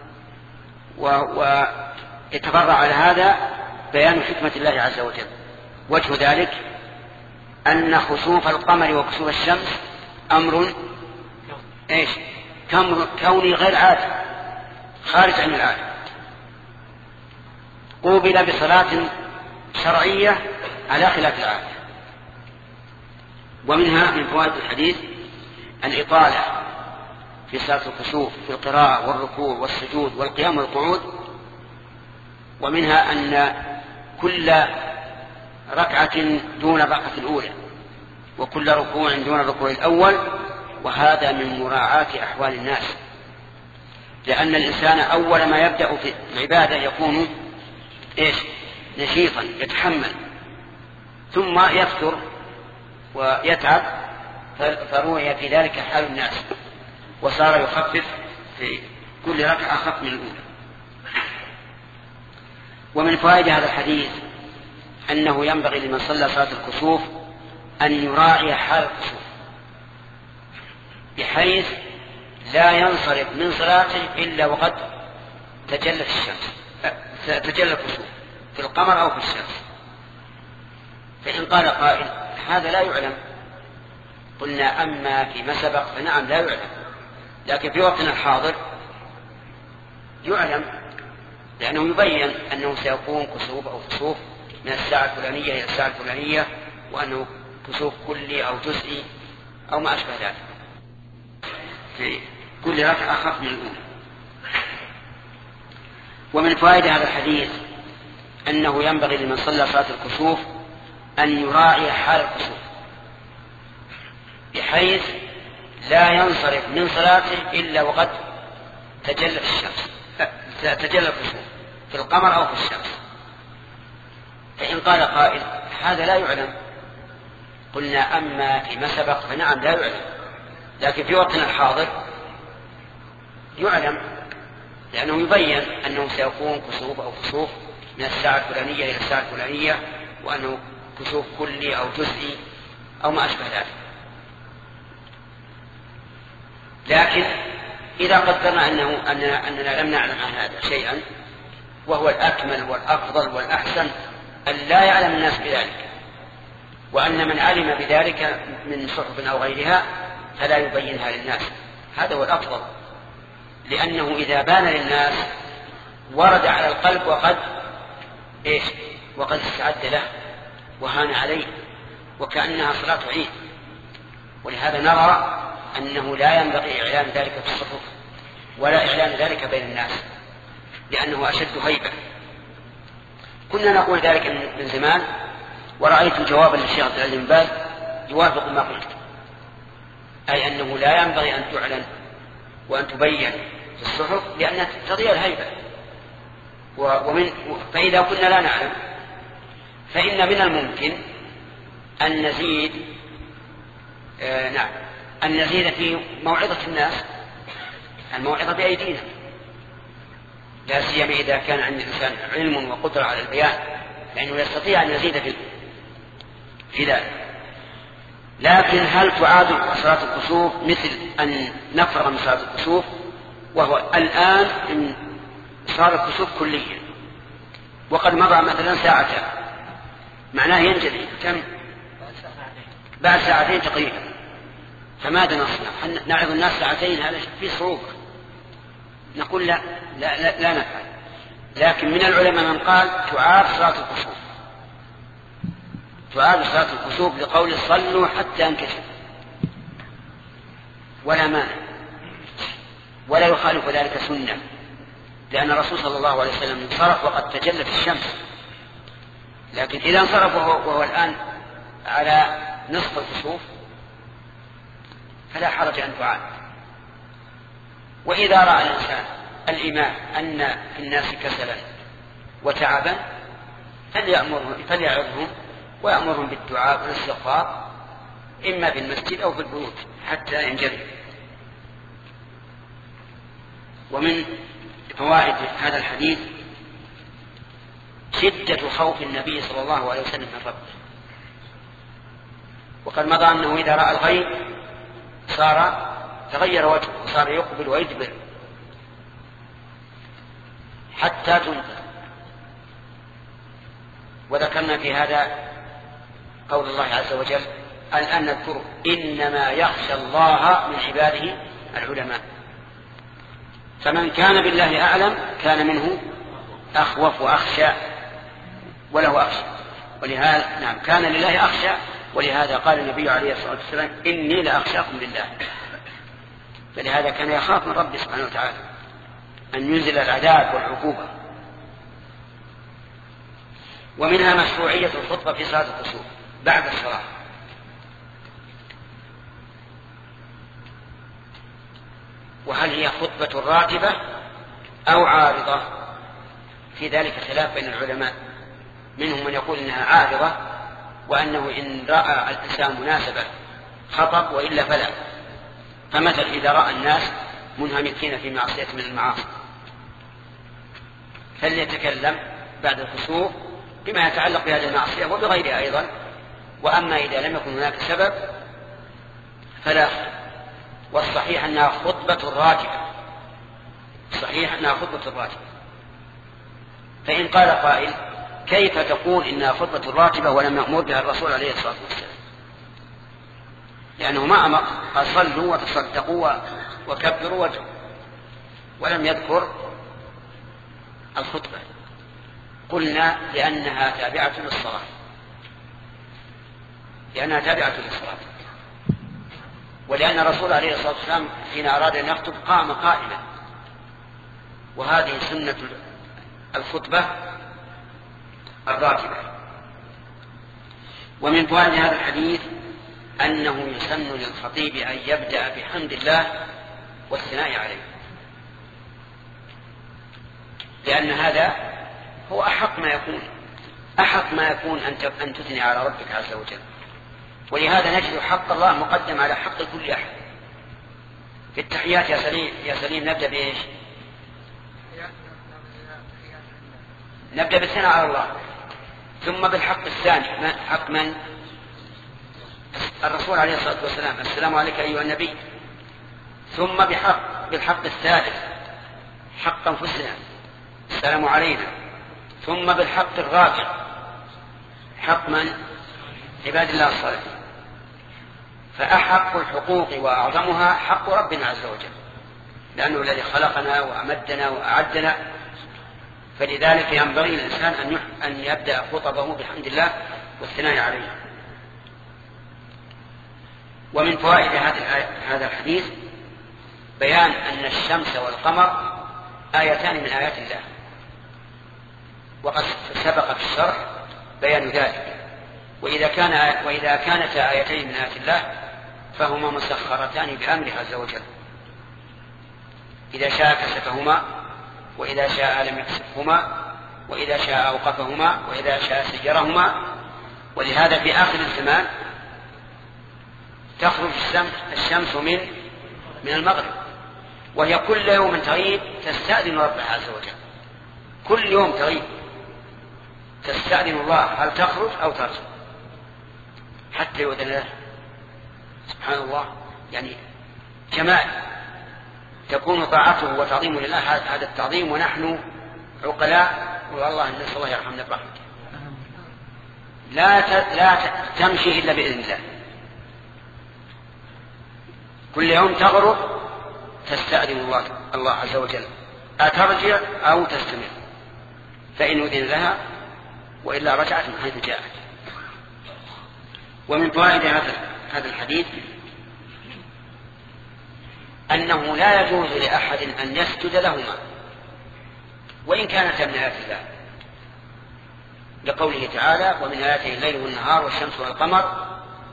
ويتفرع على هذا بيان حكمة الله عز وجل. وجه ذلك أن خسوف القمر وكسوف الشمس أمر إيش؟ كوني غير عادي خارج عن العادة، قوبل بصلاة شرعية على خلاف العادة. ومنها من فوائد الحديث الإطالة في صلاة الكسوف في القراءة والركوع والسجود والقيام والقعود. ومنها أن كل ركعة دون الركعة الأولى وكل ركوع دون الركوع الأول، وهذا من مراعاة أحوال الناس، لأن الإنسان أول ما يبدأ في العبادة يكون إيش؟ نشيطا يتحمل، ثم يفتر ويتعب، فروي في ذلك حال الناس وصار يخفف في كل ركعة أخف من الأولى. ومن فوائد هذا الحديث أنه ينبغي لمن صلى صلاة الكسوف أن يراعي حال الكسوف بحيث لا ينصرف من صلاته إلا وقد تجلت الشمس، تجلى الكسوف في القمر أو في الشمس. فإن قال قائل هذا لا يعلم، قلنا أما فيما سبق فنعم لا يعلم، لكن في وقتنا الحاضر يعلم، لأنه يبين أنه سيكون كسوف أو كسوف من الساعة الفلانية إلى الساعة الفلانية، وأنه كسوف كلي أو جزئي أو ما أشبه ذلك في كل ركعة أخف من الأولى. ومن فوائد هذا الحديث أنه ينبغي لمن صلى صلاة الكسوف أن يراعي حال الكسوف بحيث لا ينصرف من صلاته إلا وقد تجلى الشمس، تجلى الكسوف في القمر أو في الشمس. فإن قال قائل هذا لا يعلم، قلنا أما فيما سبق فنعم لا يعلم، لكن في وقتنا الحاضر يعلم، لأنه يبين أنه سيكون كسوف أو كسوف من الساعة الفلانية إلى الساعة الفلانية، وأنه كسوف كلي أو جزئي أو ما أشبه ذلك. لكن إذا قدرنا أننا لم نعلم عن هذا شيئا، وهو الأكمل والأفضل والأحسن أن لا يعلم الناس بذلك، وأن من علم بذلك من صحف أو غيرها فلا يبينها للناس، هذا هو الأفضل، لأنه إذا بان للناس ورد على القلب وقد استعد له وهان عليه، وكأنها صلاة عيد. ولهذا نرى أنه لا ينبغي إعلان ذلك في الصحف ولا إعلان ذلك بين الناس، لأنه أشد هيبة. كنا نقول ذلك من زمان، ورأيت جوابا للشيخ عبد العزيز بن باز يوافق ما قلت، أي أنه لا ينبغي أن تعلن وأن تبين في الصحف لأنها تضيع الهيبة. فإذا كنا لا نعلم فإن من الممكن أن نزيد أن نزيد في موعظة الناس، الموعظة بأيدينا، لا سيما إذا كان عند الإنسان علم وقدرة على البيان، لأنه يستطيع أن يزيد في ذلك. لكن هل تعاد صلاة الكسوف مثل أن نفرغ من صلاة الكسوف؟ وهو الآن إن صار الكسوف كليا وقد مضى مثلا ساعتان، معناه ينجلي كم؟ بعد ساعتين تقريبا. فماذا نصنع؟ هل نعرض الناس ساعتين؟ هذا في صعوبة. نقول لا نفعل. لكن من العلماء من قال تعاد صلاة الكسوف، تعاد صلاة الكسوف لقول صلوا حتى انكشف، ولا مانع، ولا يخالف ذلك سنة، لأن الرسول صلى الله عليه وسلم انصرف وقد تجلت الشمس. لكن إذا انصرف وهو الآن على نصف الكسوف فلا حرج أن تعاد. وإذا رأى الإنسان الإمام أن في الناس كسلا وتعبا فليعظهم ويأمرهم بالدعاء والاستغفار إما في المسجد أو في البيوت حتى ينجلي. ومن فوائد هذا الحديث شدة خوف النبي صلى الله عليه وسلم من ربه، وقد مضى أنه إذا رأى الغيب تغير وجهه وصار يقبل ويدبر حتى تنقذ. وذكرنا في هذا قول الله عز وجل الآن نذكره إنما يخشى الله من عباده العلماء. فمن كان بالله أعلم كان منه أخوف وأخشى وله أخشى، ولهذا كان لله أخشى، ولهذا قال النبي عليه الصلاة والسلام إني لأخشاكم لله. فلهذا كان يخاف من ربه سبحانه وتعالى أن ينزل العذاب والعقوبة. ومنها مشروعية الخطبة في صلاة الكسوف بعد الصلاة. وهل هي خطبة راتبة أو عارضة؟ في ذلك خلاف بين العلماء، منهم من يقول إنها عارضة، وأنه إن رأى الإنسان مناسبة خطب وإلا فلا. فمثل إذا رأى الناس منهمكين في معصية من المعاصي، فليتكلم بعد الخسوف بما يتعلق بهذه المعصية وبغيرها أيضا. وأما إذا لم يكن هناك سبب فلا. والصحيح أنها خطبة راتبة، صحيح أنها خطبة راتبة. فإن قال قائل كيف تقول إنها خطبة راتبة ولم يأمر بها الرسول عليه الصلاة والسلام؟ لأنه ما أمر صلوا وتصدقوا وكبروا وادعوا، ولم يذكر الخطبة. قلنا لأنها تابعة للصلاة، لأنها تابعة للصلاة، ولأن الرسول عليه الصلاة والسلام حين أراد أن يخطب قام قائما، وهذه سنة الخطبة الراتبة. ومن فوائد هذا الحديث أنه يسن للخطيب أن يبدأ بحمد الله والثناء عليه، لأن هذا هو أحق ما يكون أن تثني على ربك عز وجل. ولهذا نجد حق الله مقدم على حق كل أحد. في التحيات يا سليم نبدأ بإيش؟ نبدأ بالثناء على الله، ثم بالحق الثاني حق من؟ الرسول عليه الصلاة والسلام، السلام عليك أيها النبي. ثم بالحق الثالث حق أنفسنا، السلام علينا. ثم بالحق الرابع حق من؟ عباد الله الصالحين. فأحق الحقوق وأعظمها حق ربنا عز وجل، لأنه الذي خلقنا وأمدنا وأعدنا. فلذلك ينبغي الإنسان أن يبدأ خطبه بحمد الله والثناء عليه. ومن فوائد هذا الحديث بيان أن الشمس والقمر آيتان من آيات الله، وقد سبق في الشرح بيان ذلك. وإذا كانتا آيتين من آيات الله فهما مسخرتان بأمره عز وجل، إذا شاء كشفهما، وإذا شاء لم يكشفهما، وإذا شاء أوقفهما، وإذا شاء سيرهما. ولهذا في آخر الزمان تخرج الشمس من المغرب، وهي كل يوم تغيب تستأذن ربها عز وجل، كل يوم تغيب تستأذن الله هل تخرج أو ترجع حتى يؤذن له. سبحان الله، يعني جمال تكون طاعته وتعظيمه لله هذا التعظيم، ونحن عقلاء والله نسأل الله يرحمنا برحمته لا تمشي إلا بإذن الله. كل يوم تغرب تستأذن الله عز وجل أترجع أو تستمر، فإن أذن لها وإلا رجعت من حيث جاءت. ومن فوائد هذا الحديث أنه لا يجوز لأحد أن يسجد لهما وإن كانتا من آيات الله، لقوله تعالى ومن آياته الليل والنهار والشمس والقمر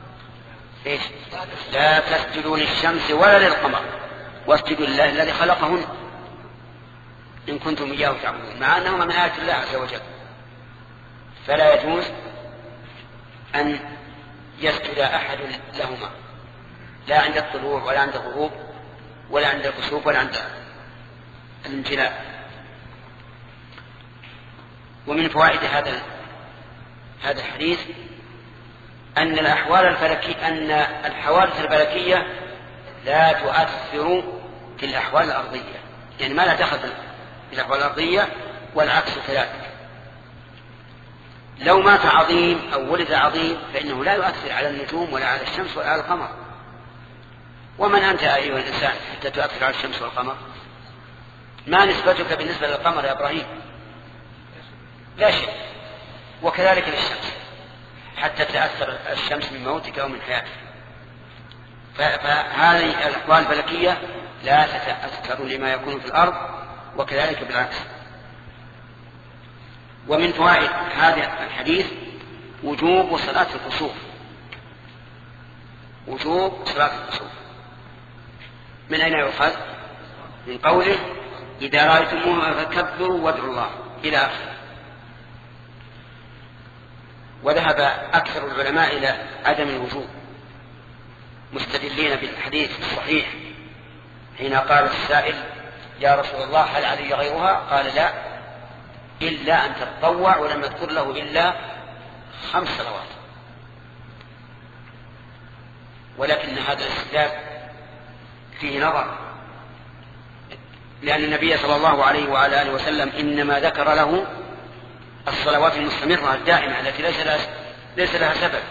لا تسجدوا للشمس ولا للقمر واسجدوا لله الذي خلقهن إن كنتم إياه تعبدون، مع أنهما من آيات الله عز وجل. فلا يجوز أن يسجد أحد لهما، لا عند الطلوع ولا عند الغروب ولا عند الكسوف ولا عند الانجلاء. ومن فوائد هذا الحديث أن الحوادث الفلكية لا تؤثر في الأحوال الأرضية، يعني ما لا دخل في الأحوال الأرضية، والعكس كذلك. لو مات عظيم أو ولد عظيم فإنه لا يؤثر على النجوم ولا على الشمس ولا على القمر. ومن أنت أيها الإنسان حتى تؤثر على الشمس والقمر؟ ما نسبتك بالنسبة للقمر يا إبراهيم؟ لا شيء. وكذلك للشمس حتى تأثر الشمس من موتك أو من حياتك. فهذه الأحوال الفلكية لا تتأثر لما يكون في الأرض، وكذلك بالعكس. ومن فوائد هذا الحديث وجوب صلاة الكسوف، وجوب صلاة الكسوف. من أين يؤخذ؟ من قوله إذا رأيتموها فكبروا وادعوا الله إلى آخره. وذهب أكثر العلماء إلى عدم الوجوب، مستدلين بالحديث الصحيح حين قال السائل يا رسول الله هل علي غيرها؟ قال لا، إلا أن تتطوع، ولم يذكر له إلا 5 صلوات. ولكن هذا الاستدلال فيه نظر، لأن النبي صلى الله عليه وعلى آله وسلم إنما ذكر له الصلوات المستمرة الدائمة التي ليس لها سبب.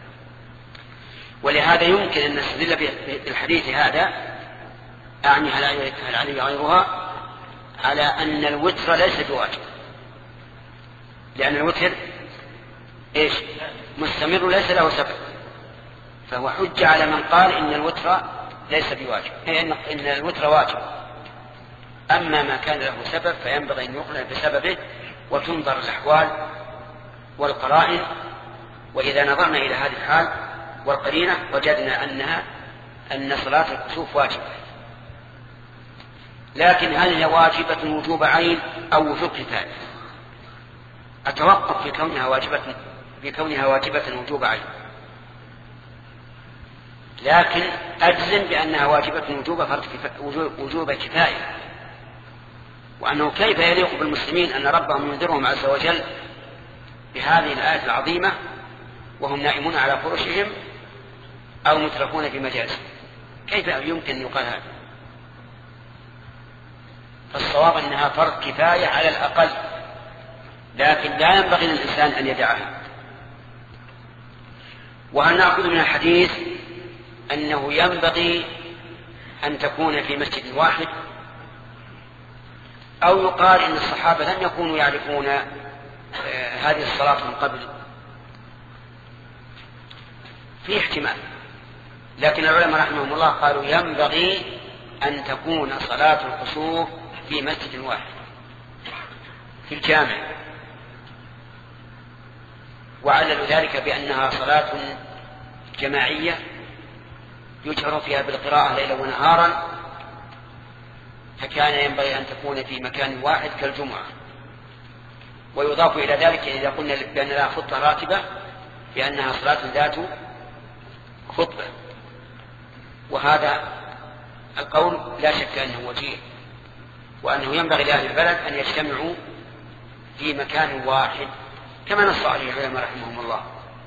ولهذا يمكن أن نستدل بالحديث هذا، أعني هل علي غيرها، على أن الوتر ليس بواجب، لأن الوتر إيش؟ مستمر ليس له سبب، فهو حجة على من قال إن الوتر ليس بواجب، إن الوتر واجب. أما ما كان له سبب فينبغي أن يقنع بسببه وتنظر الأحوال والقرائن، وإذا نظرنا إلى هذه الحال والقرينة وجدنا أن صلاة الكسوف واجبة. لكن هل هي واجبة وجوب عين أو وجوب كفاية؟ أتوقف في كونها واجبة وجوب عين، لكن أجزم بأنها واجبة وجوب كفاية، وأنه كيف يليق بالمسلمين أن ربهم ينذرهم عز وجل بهذه الآية العظيمة وهم نائمون على فرشهم أو مترفون في مجالسهم؟ كيف يمكن أن يقال هذا؟ فالصواب أنها فرض كفاية على الأقل، لكن لا ينبغي للإنسان أن يدعها. وهل نأخذ من الحديث أنه ينبغي أن تكون في مسجد واحد، أو يقال إن الصحابة لم يكونوا يعرفون هذه الصلاة من قبل؟ في احتمال، لكن العلماء رحمهم الله قالوا ينبغي أن تكون صلاة الكسوف في مسجد واحد في الجامع، وعللوا ذلك بأنها صلاة جماعية يجهر فيها بالقراءة ليلا ونهارا، فكان ينبغي أن تكون في مكان واحد كالجمعة. ويضاف إلى ذلك إذا قلنا بأن لها خطة راتبة بأنها صلاة ذات خطبة، وهذا القول لا شك أنه وجيه، وأنه ينبغي لأهل البلد أن يجتمعوا في مكان واحد كما نص عليه العلماء رحمهم الله.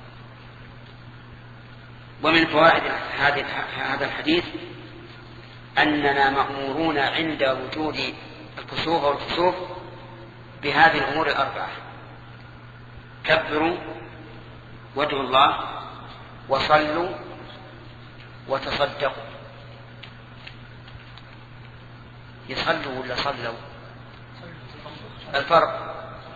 ومن فوائد هذا الحديث أننا مأمورون عند وجود الكسوف والكسوف بهذه الأمور الأربعة: كبروا، وادعوا الله، وصلوا، وتصدقوا. يصلوا ولا صلوا؟ الفرق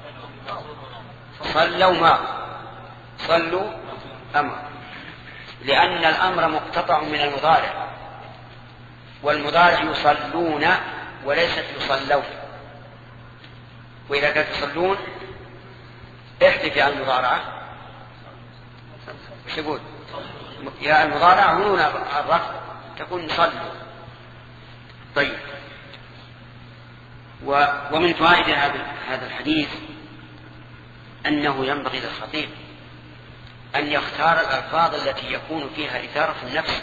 صلوا ما صلوا أمر، لأن الأمر مقتطع من المضارع، والمضارع يصلون وليست يصلون. وإذا كانت يصلون احذف عن المضارعة، وش يقول؟ يا المضارعة هنا الرفع تكون يصلوا. طيب، ومن فوائد هذا الحديث أنه ينبغي للخطيب أن يختار الألفاظ التي يكون فيها إثارة النفس،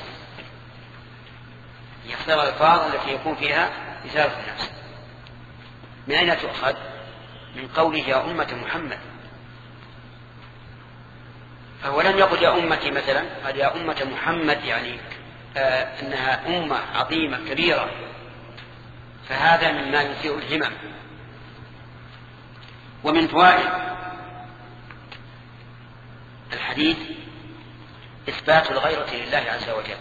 يختار الألفاظ التي يكون فيها إثارة النفس. من أين تؤخذ؟ من قوله يا أمة محمد، فهو لم يقل يا أمتي مثلا، قال يا أمة محمد، يعني أنها أمة عظيمة كبيرة، فهذا مما يثير الهمم. ومن فوائد الحديث إثبات الغيرة لله عز وجل،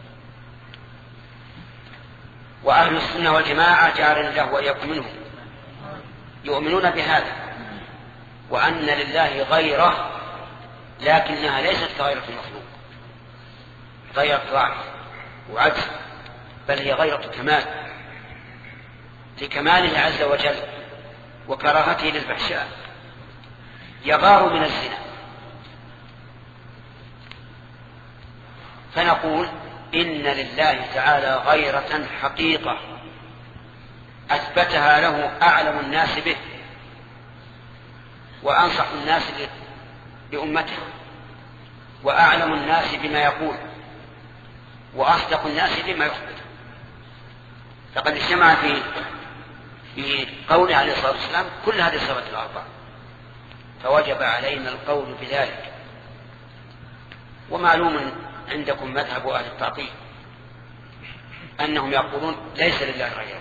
وأهل السنة والجماعة جعلنا الله وإياكم منهم يؤمنون بهذا، وأن لله غيرة لكنها ليست كغيرة المخلوق، غيرة ضعف وعجز، بل هي غيرة كمال، لكماله عز وجل وكراهته للفحشاء. يغار من الزنا، فنقول إن لله تعالى غيرة حقيقة أثبتها له أعلم الناس به وأنصح الناس لأمته وأعلم الناس بما يقول وأصدق الناس بما يخبر. فقد اجتمع في قوله عليه الصلاة والسلام كل هذه الصفات الأربع، فوجب علينا القول بذلك. ومعلوم عندكم مذهب أهل التعطيل أنهم يقولون ليس لله غيره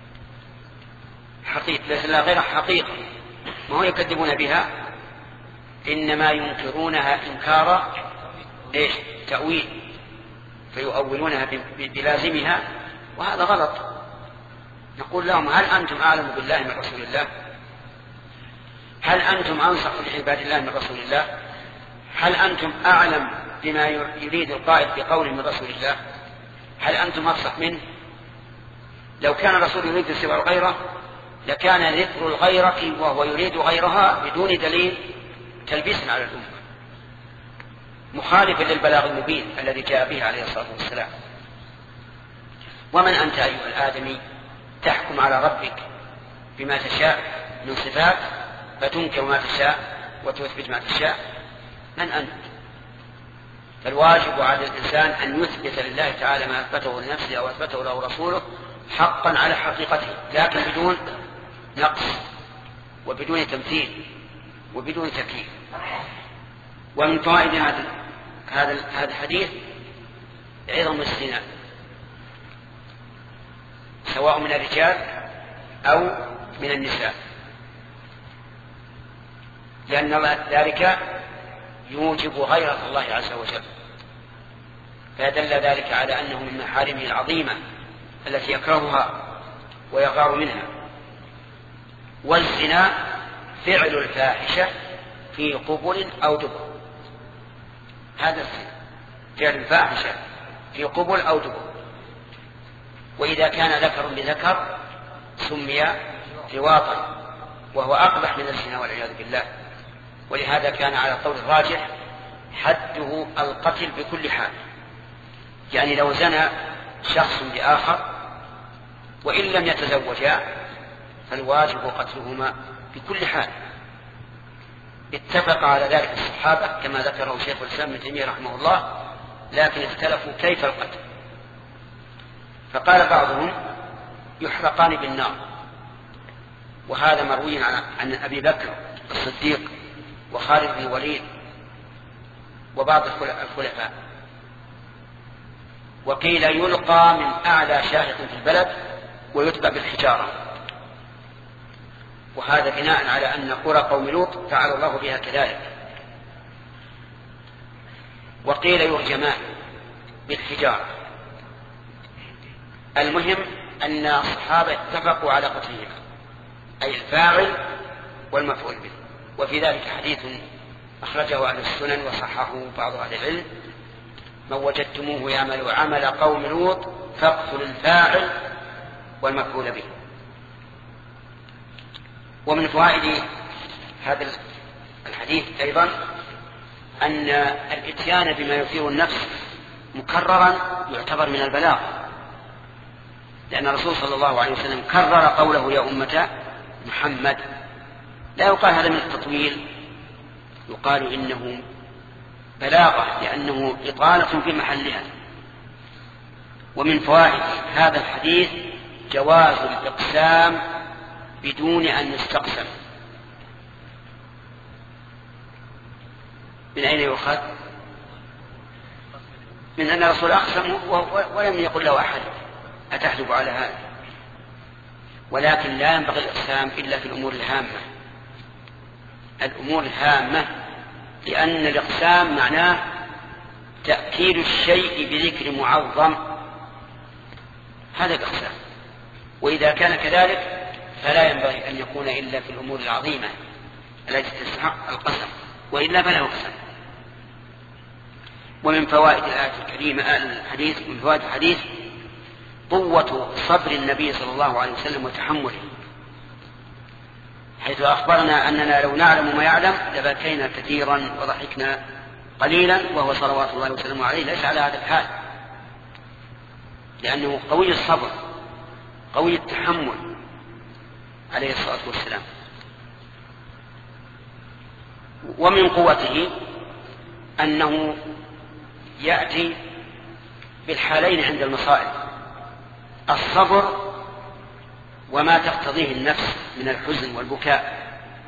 حقيقة، ليس لله غيره حقيقة، ما هو يكذبون بها، إنما ينكرونها إنكار تأويل، فيؤولونها بلازمها، وهذا غلط. نقول لهم هل أنتم أعلم بالله من رسول الله؟ هل أنتم أنصح لعباد الله من رسول الله؟ هل أنتم أعلم بما يريد القائل بقوله من رسول الله؟ هل أنتم أفصح منه؟ لو كان الرسول يريد سوى الغيرة لكان ذكر الغيرة وهو يريد غيرها بدون دليل تلبيسا على الأمة، مخالفا للبلاغ المبين الذي جاء به عليه الصلاة والسلام. ومن أنت أيها الآدمي تحكم على ربك بما تشاء من صفات فتنكر ما تشاء وتثبت ما تشاء؟ من أنت؟ فالواجب على الإنسان أن يثبت لله تعالى ما أثبته لنفسه أو أثبته له رسوله حقا على حقيقته، لكن بدون نقص وبدون تمثيل وبدون تكييف. ومن فوائد هذا الحديث عظم الزنا سواء من الرجال أو من النساء، لأن ذلك يوجب غيرة الله عز وجل، فدل ذلك على أنه من محارمه العظيمة التي يكرهها ويغار منها. والزنا فعل الفاحشة في قبل أو دبر، هذا الزنا فعل الفاحشة في قبل أو دبر، وإذا كان ذكر بذكر سمي لواطا وهو أقبح من الزنا والعياذ بالله. ولهذا كان على القول الراجح حده القتل بكل حال، يعني لو زنى شخص بآخر وإن لم يتزوجا فالواجب قتلهما بكل حال. اتفق على ذلك الصحابة كما ذكره شيخ الإسلام ابن تيمية رحمه الله، لكن اختلفوا كيف القتل، فقال بعضهم يحرقان بالنار، وهذا مروي عن أبي بكر الصديق وخالد بن الوليد وبعض الخلفاء. وقيل يلقى من أعلى شاهق في البلد ويتبع بالحجارة، وهذا بناء على أن قرى قوم لوط فعل الله بها كذلك. وقيل يرجمان بالحجارة. المهم أن الصحابة اتفقوا على قتلهما، أي الفاعل والمفعول به. وفي ذلك حديث أخرجه أهل السنن وصححه بعض أهل العلم: من وجدتموه يعمل عمل قوم لوط فاقتلوا الفاعل والمفعول به. ومن فوائد هذا الحديث أيضا أن الإتيان بما يثير النفس مكررا يعتبر من البلاغ، لأن الرسول صلى الله عليه وسلم كرر قوله يا أمة محمد. لا يقال هذا من التطويل، يقال إنه بلاغة لأنه إطالة في محلها. ومن فوائد هذا الحديث جواز الإقسام بدون أن يستقسم. من أين يؤخذ؟ من أن الرسول أقسم ولم يقل له أحد أتحلف على هذا. ولكن لا ينبغي الإقسام إلا في الأمور الهامة، الأمور الهامة، لأن الإقسام معناه تأكيد الشيء بذكر معظم، هذا الإقسام. وإذا كان كذلك فلا ينبغي أن يكون إلا في الأمور العظيمة التي تستحق القسم، وإلا فلا يقسم. ومن فوائد الآية الكريمة الحديث، من فوائد الحديث قوة صبر النبي صلى الله عليه وسلم وتحمله، حيث أخبرنا أننا لو نعلم ما يعلم لبكينا كثيرا وضحكنا قليلا، وهو صلوات الله وسلامه عليه ليس على هذا الحال، لأنه قوي الصبر قوي التحمل عليه الصلاة والسلام. ومن قوته أنه يأتي بالحالين عند المصائب، الصبر وما تقتضيه النفس من الحزن والبكاء،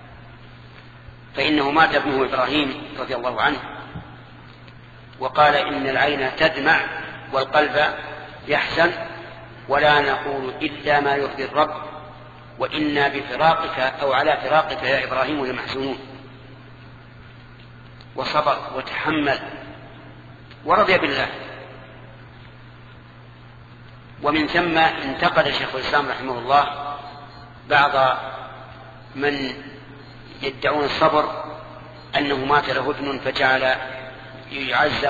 فإنه مات ابنه إبراهيم رضي الله عنه وقال إن العين تدمع والقلب يحزن ولا نقول إلا ما يرضي الرب وإنا بفراقك أو على فراقك يا إبراهيم لمحزونون. وصبر وتحمل ورضي بالله. ومن ثم انتقد شيخ الإسلام رحمه الله بعض من يدعون الصبر أنه مات له ابن فجعل يعزى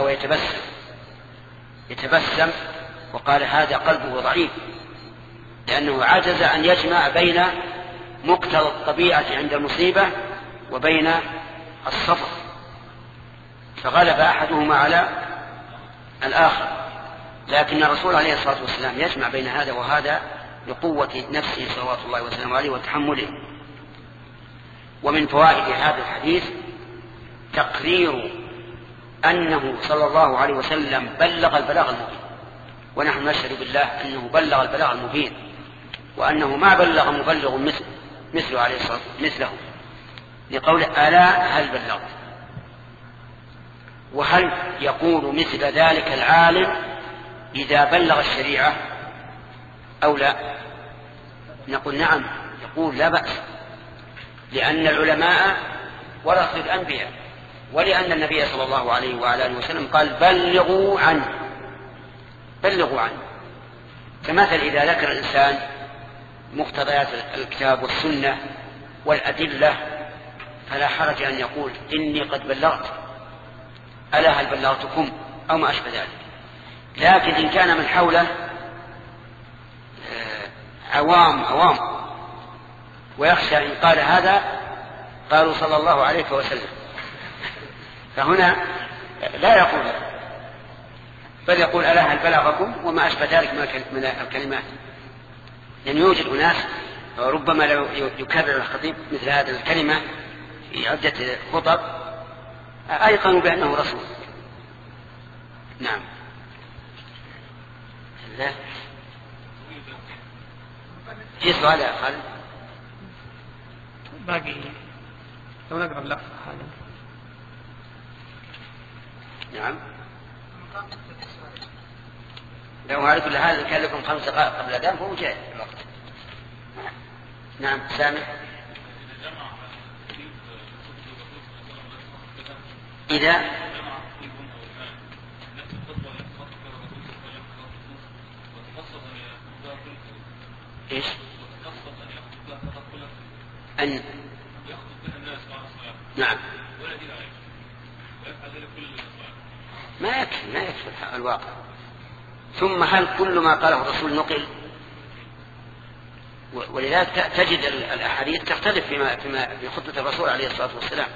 ويتبسم وقال هذا قلبه ضعيف، لأنه عجز أن يجمع بين مقتضى الطبيعة عند المصيبة وبين الصبر، فغلب أحدهما على الآخر. لكن الرسول عليه الصلاة والسلام يجمع بين هذا وهذا لقوة نفسه صلوات الله وسلامه عليه وتحمله. ومن فوائد هذا الحديث تقرير أنه صلى الله عليه وسلم بلغ البلاغ المبين، ونحن نشهد بالله أنه بلغ البلاغ المبين، وأنه ما بلغ مبلغ مثله عليه الصلاة مثله، لقول ألا هل بلغت. وهل يقول مثل ذلك العالم إذا بلغ الشريعة أو لا؟ نقول نعم، يقول لا بأس، لأن العلماء ورثوا الأنبياء، ولأن النبي صلى الله عليه وعلى آله وسلم قال بلغوا عنه. كمثل إذا ذكر الإنسان مقتضيات الكتاب والسنة والأدلة فلا حرج أن يقول إني قد بلغت، ألا هل بلغتكم أو ما أشبه ذلك. لكن إن كان من حوله عوام ويخشى إن قال هذا قالوا صلى الله عليه وسلم، فهنا لا يقول، بل يقول ألا هل بلغكم وما أشبه ذلك من الكلمات. لأن يوجد أناس ربما لو يكرر الخطيب مثل هذه الكلمة في عدة خطب أيقنوا بأنه رسول. نعم. لا في سؤال يا خالد باقي لو نقرأ اللفظ هذا. نعم. لو على كل هذا كان لكم 5 دقائق قبل الأذان فهو جاء الوقت. نعم سامع. إذا إيش؟ أن نعم ما يكفي الواقع. ثم هل كل ما قاله الرسول نقل؟ ولذلك تجد الأحاديث تختلف في خطبة الرسول عليه الصلاة والسلام.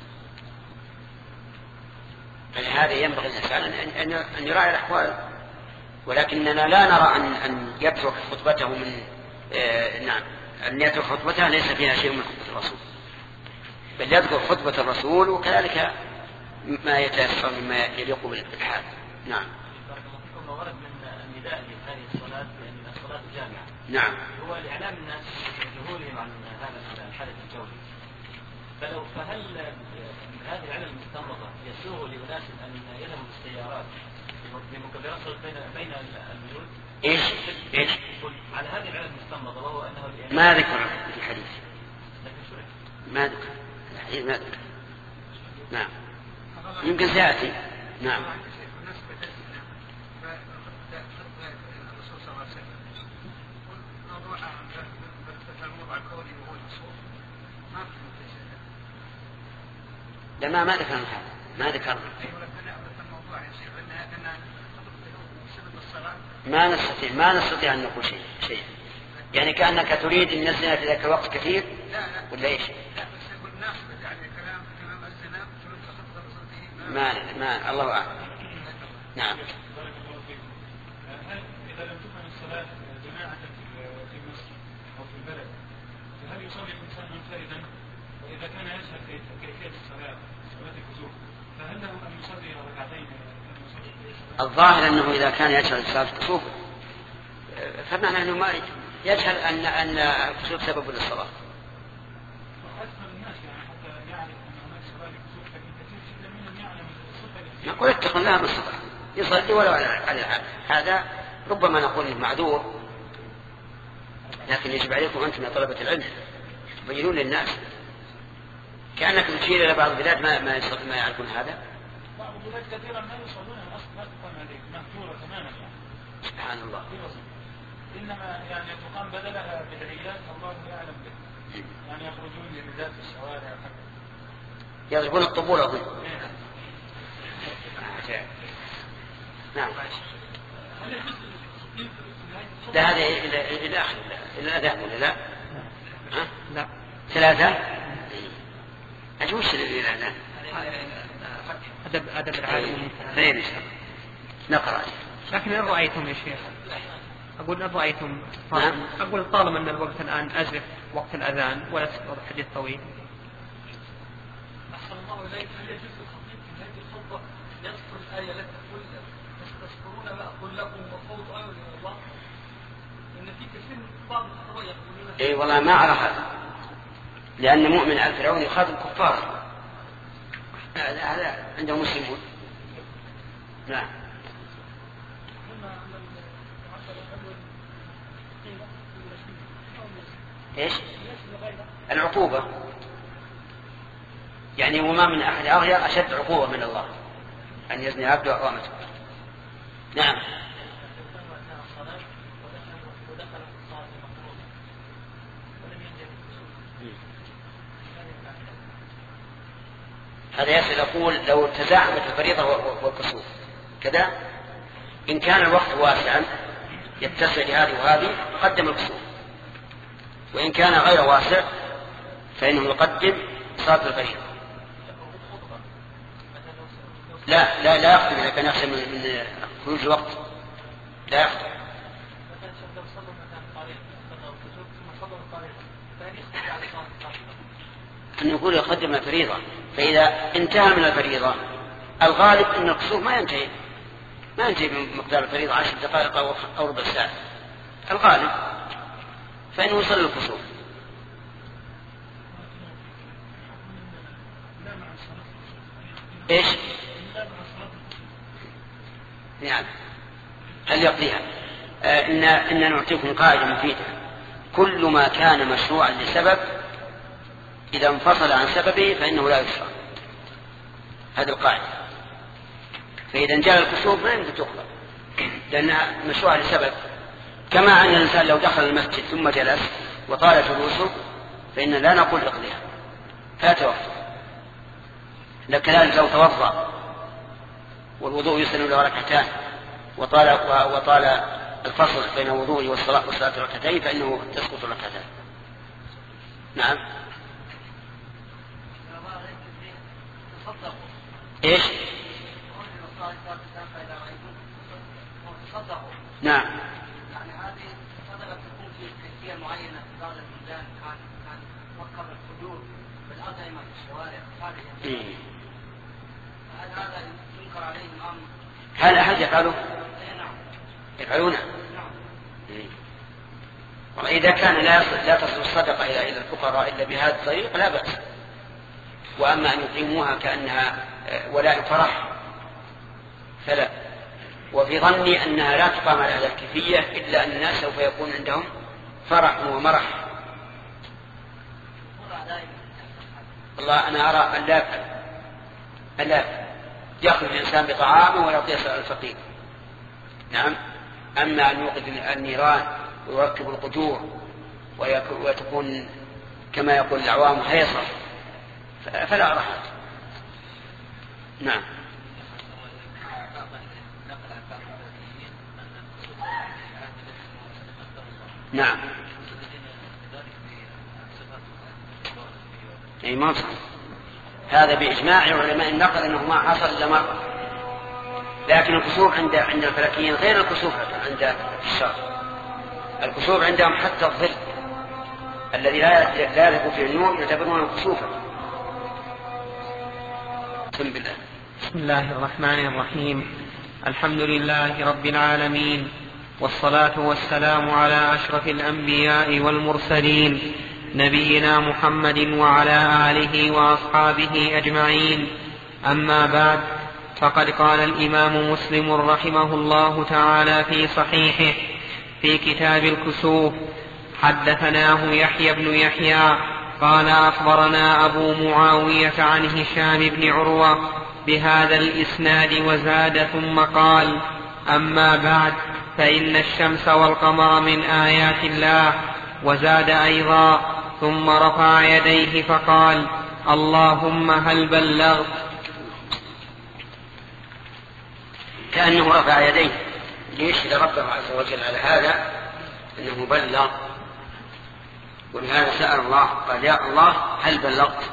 فلهذا ينبغي الإنسان أن يراعي الأحوال، ولكننا لا نرى أن يترك خطبته من نعم أن يترك خطبته ليس فيها شيء من خطبة الرسول، بل يذكر خطبة الرسول وكذلك ما يتيسر مما يليق بالحال. نعم. ورد من النداء لهذه الصلاة بأن الصلاة جامعة. نعم. هو لإعلام الناس بجهولهم عن هذا الحدث الجوي. فهل هذه العلم المستنبطة يسوغ لأناس أن يذهبوا بالسيارات بمكبرات صوت بين البيوت؟ إيش؟ على هذه العلم المستنبطة وهو أنه ما ذكر في الحديث. ما ذكر الحديث ما ذكر. نعم. يمكن سيأتي. نعم. لا ما ذكرنا هذا، ما ذكرنا. ما نستطيع أن نقول شيء. يعني كأنك تريد أن نزلنا في ذاك الوقت كثير ولا إيش؟ ما الله أعلم. نعم. إذا لم تكن الصلاة جماعة في مصر أو في البلد فهل يصلي الإنسان منفردا؟ وإذا كان يجهل كيفية الصلاة الكسوف فهل له أن يصلي ركعتين؟ الظاهر أنه إذا كان يجهل صلاة الكسوف فمعنى أنه يجهل أن الكسوف سبب للصلاة. نقول اتق الله بالصلاة يصلي ولو على الحال، هذا ربما نقول معذور، لكن يجب عليكم أنتم يا طلبة العلم تبينون للناس، كأنك تشير إلى بعض البلاد ما يعرفون هذا. بعض البلاد كثيرا ما يصلون الأصل لا تقام عليه مهجورة تماما يعني. سبحان الله. إنما يعني تقام بدلها بدعيات الله يعلم به، يعني يخرجون للرجال في الشوارع يضربون الطبول أظن. نعم. لا هذا إلى آخر إلى الأذان ولا لا؟ ها؟ لا. 3 أجوش إلى الأذان. أدب العالم. خير إن شاء الله. نقرأ. لكن إن رأيتم يا شيخ، أقول إن رأيتم أقول طالما أن الوقت الآن أزف وقت الأذان ولا تسقط حديث طويل. أحسن الله إليك، هل يجوز الخطيب في هذه الخطبة يذكر الآية التي تقول تذكرون ما أقول لكم وفوض أمر إلى الله؟ إن في كثير من بعض الخطباء يقولون إيه والله ما أعرف هذا، لأن مؤمن آل فرعون يخاطب كفار، هذا عندهم مسلمون. نعم. إيش؟ العقوبة يعني وما من أحد أغير أشد عقوبة من الله أن يزني عبد وأمته. نعم. هذا يسأل يقول لو تزاحمت الفريضة والكسوف كذا، إن كان الوقت واسعا يتسع لهذه وهذه قدم الكسوف، وإن كان غير واسع فإنه يقدم صلاة الفريضة. لا يخطب إذا كان يخشى من خروج الوقت لا يخطب. أن يقول يقدم الفريضة، فإذا انتهى من الفريضة الغالب أن الكسوف ما ينتهي بمقدار الفريضة 10 دقائق أو ربع ساعة الغالب، فإنه يصلي الكسوف. إيش؟ نعم. هل يقضيها؟ إن نعطيكم قاعدة مفيدة، كل ما كان مشروعا لسبب إذا انفصل عن سببه فإنه لا يشرع. هذه القاعدة. فإذا انجال الكسوف ما يمكن تقضى لأنها مشروعة لسبب، كما أن الإنسان لو دخل المسجد ثم جلس وطال جلوسه فإن لا نقول اقضيها فات وقته. كذلك لو توضأ والوضوء يسن له ركعتان وطال الفصل بين الوضوء والصلاة ركعتين فإنه تسقط ركعتان. نعم. إيش؟ نعم. يعني هذه الصدقة تكون في كيفية معينة في بعض البلدان كان وقف الحدود بالأطعمة في الشوارع هذه هل هذا ينكر عليه الأمر؟ هل أحد يفعله؟ نعم. يفعلونه؟ نعم. وإذا كان لا تصل الصدقة إلى الفقراء إلا بهذا الطريق لا بأس. وأما أن يقيموها كأنها ولاء فرح فلا. وفي ظني أنها لا تقام على هذا الكيفية إلا أن الناس سوف يكون عندهم فرح ومرح. والله أنا أرى أن يأخذ الإنسان بطعامه ويعطيه الفقير. نعم. أما أن يوقد النيران ويركب القدور وتكون كما يقول العوام هيصة فلا أرى. نعم. نعم. أي ما صح. هذا بإجماع علماء النقل أنه ما حصل إلا مرة، لكن الكسوف عند الفلكيين غير الكسوف عند الشرع. الكسوف عندهم حتى الظل الذي لا يذهب فيه النور يعتبرونه كسوفا. بسم الله الرحمن الرحيم. الحمد لله رب العالمين، والصلاة والسلام على أشرف الأنبياء والمرسلين نبينا محمد وعلى آله وأصحابه أجمعين. أما بعد، فقد قال الإمام مسلم رحمه الله تعالى في صحيحه في كتاب الكسوف: حدثناه يحيى بن يحيى قال أخبرنا أبو معاوية عن هشام بن عروة بهذا الإسناد وزاد ثم قال: أما بعد، فإن الشمس والقمر من آيات الله. وزاد أيضا: ثم رفع يديه فقال: اللهم هل بلغت؟ كأنه رفع يديه ليشهد ربه عز وجل على هذا أنه بلغ، ولهذا سأل الله قال: يا الله هل بلغت؟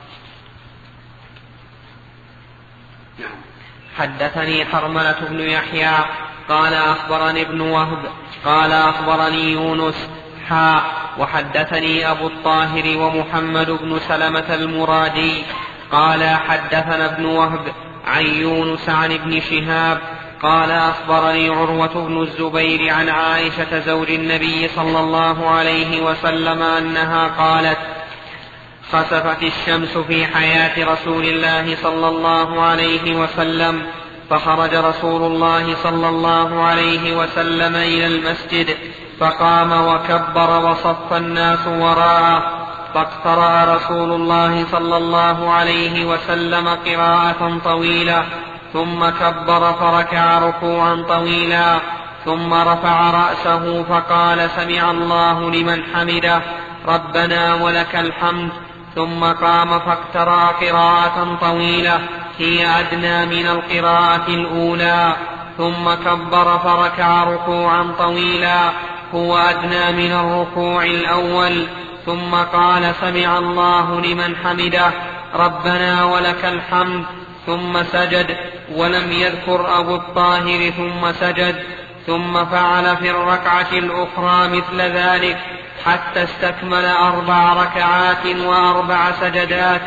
نعم. حدثني حرملة بن يحيى قال أخبرني ابن وهب قال أخبرني يونس وحدثني أبو الطاهر ومحمد بن سلمة المرادي قال حدثنا ابن وهب عن يونس عن ابن شهاب قال أخبرني عروة بن الزبير عن عائشة زوج النبي صلى الله عليه وسلم أنها قالت: خسفت الشمس في حياة رسول الله صلى الله عليه وسلم، فخرج رسول الله صلى الله عليه وسلم إلى المسجد، فقام وكبر وصف الناس وراءه، فاقترأ رسول الله صلى الله عليه وسلم قراءة طويلة، ثم كبر فركع ركوعا طويلا، ثم رفع رأسه فقال: سمع الله لمن حمده ربنا ولك الحمد، ثم قام فاقترأ قراءة طويلة هي أدنى من القراءة الأولى، ثم كبر فركع ركوعا طويلا هو أدنى من الركوع الأول، ثم قال: سمع الله لمن حمده ربنا ولك الحمد، ثم سجد، ولم يذكر أبو الطاهر ثم سجد، ثم فعل في الركعة الأخرى مثل ذلك حتى استكمل 4 ركعات و4 سجدات.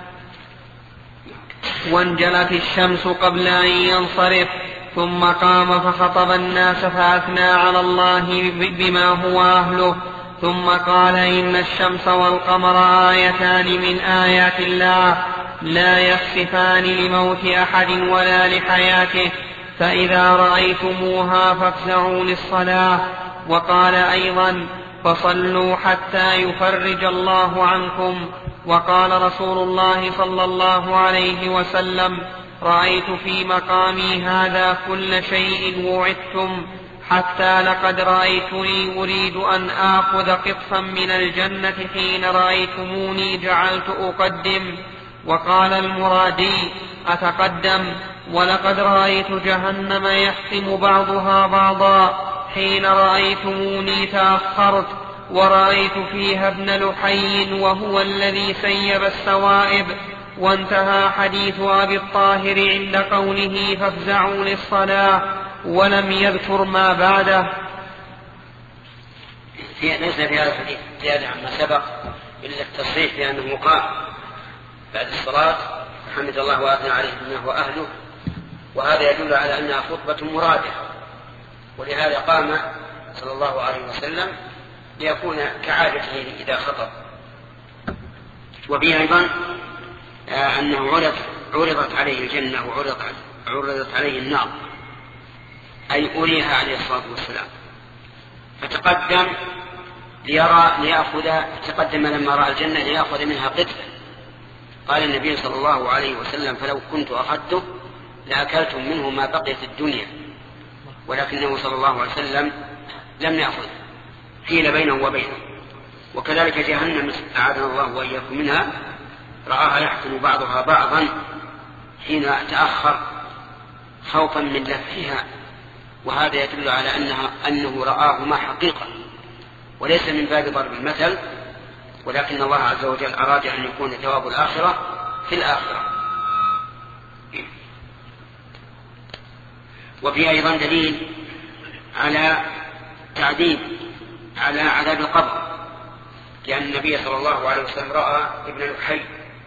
وانجلت الشمس قبل أن ينصرف، ثم قام فخطب الناس فأثنى على الله بما هو أهله، ثم قال: إن الشمس والقمر آيتان من آيات الله لا يخسفان لموت أحد ولا لحياته، فإذا رأيتموها فافزعوا للصلاة. وقال أيضا: فصلوا حتى يفرج الله عنكم. وقال رسول الله صلى الله عليه وسلم: رأيت في مقامي هذا كل شيء وعدتم، حتى لقد رأيتني أريد أن آخذ قطفا من الجنة حين رأيتموني جعلت أقدم. وقال المرادي: أتقدم؟ ولقد رأيت جهنم يحتم بعضها بعضا، حين رأيتموني تأخرت، ورأيت فيها ابن لحي وهو الذي سيب السوائب. وانتهى حديث أبي الطاهر عند قوله: فافزعوا للصلاة، ولم يذكر ما بعده. ليس في هذا الحديث زيادة عما سبق إلا التصريح بأنه قام بعد الصلاة حمد الله وأثنى عليه بما هو أهله، وهذا يدل على أنها خطبة مرادة، ولهذا قام صلى الله عليه وسلم ليكون كعادته إذا خطب. وفيه أيضا أنه عرضت عليه الجنة وعرضت عليه النار، أي أريها عليه الصلاة والسلام، فتقدم تقدم لما رأى الجنة ليأخذ منها قطفة. قال النبي صلى الله عليه وسلم: فلو كنت أخذته لأكلتم منه ما بقي في الدنيا، ولكنه صلى الله عليه وسلم لم يأخذ، حيل بينه وبينه. وكذلك جهنم أعاذنا الله وإياكم منها، رآها يحكم بعضها بعضا حين تأخر خوفا من لفها، وهذا يدل على أنه رآهما حقيقة، وليس من باب ضرب المثل، ولكن الله عز وجل أراد أن يكون ثواب الآخرة في الآخرة. وفي أيضا دليل على على عذاب القبر، لأن النبي صلى الله عليه وسلم رأى ابن لحي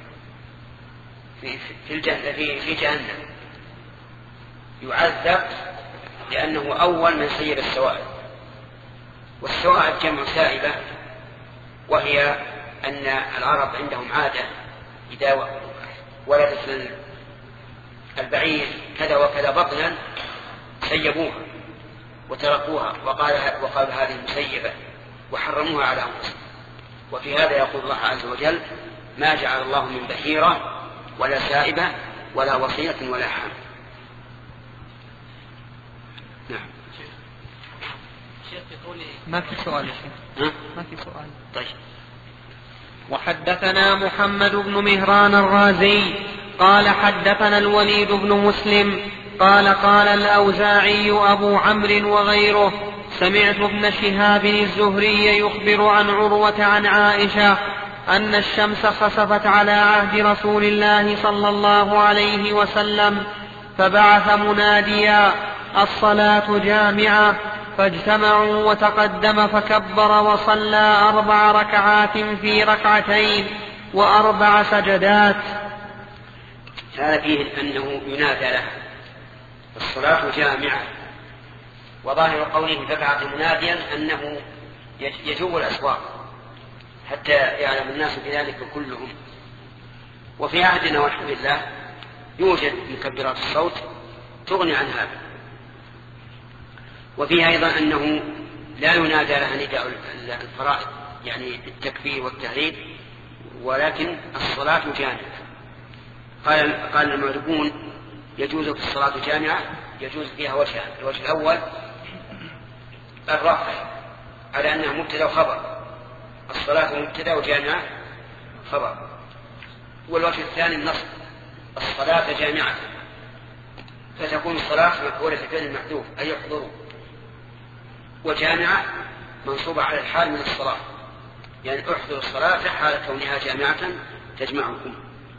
في جهنم يعذب لأنه أول من سيب السوائل، والسوائب جمع سائبة، وهي أن العرب عندهم عادة إذا ولدت البعير كذا وكذا بطنا سيبوها وتركوها وقالوا هذه مسيبة وحرموها على أنفسهم. وفي هذا يقول الله عز وجل: ما جعل الله من بحيرة ولا سائبة ولا وصية ولا حام. نعم. ما في سؤال يا شيخ. ما في سؤال. طيب. وحدثنا محمد بن مهران الرازي قال حدثنا الوليد بن مسلم قال قال الأوزاعي أبو عمرو وغيره: سمعت ابن شهاب الزهري يخبر عن عروة عن عائشة أن الشمس خسفت على عهد رسول الله صلى الله عليه وسلم، فبعث مناديا: الصلاة جامعة، فاجتمعوا وتقدم فكبر وصلى 4 ركعات في ركعتين و4 سجدات. هذا فيه أنه ينادى لها الصلاة جامعة، وظاهر قوله فبعث مناديا أنه يجوب الأسواق حتى يعلم الناس بذلك كلهم. وفي عهدنا والحمد لله يوجد مكبرات الصوت تغني عن هذا. وفيه أيضا أنه لا ينادى لها نداء الفرائض يعني التكبير والتهليل، ولكن الصلاة جامعة. قال المعربون: يجوز في الصلاة جامعة، يجوز فيها وجهان: الوجه الأول الرفع على أنها مبتدأ وخبر، الصلاة مبتدأ وجامعة خبر. والوجه الثاني النصب: الصلاة جامعة، فتكون الصلاة مفعولة في فعل المحذوف أي يحضروا، وجامعة منصوبة على الحال من الصلاة، يعني احضروا الصلاة حال كونها جامعة تجمعكم.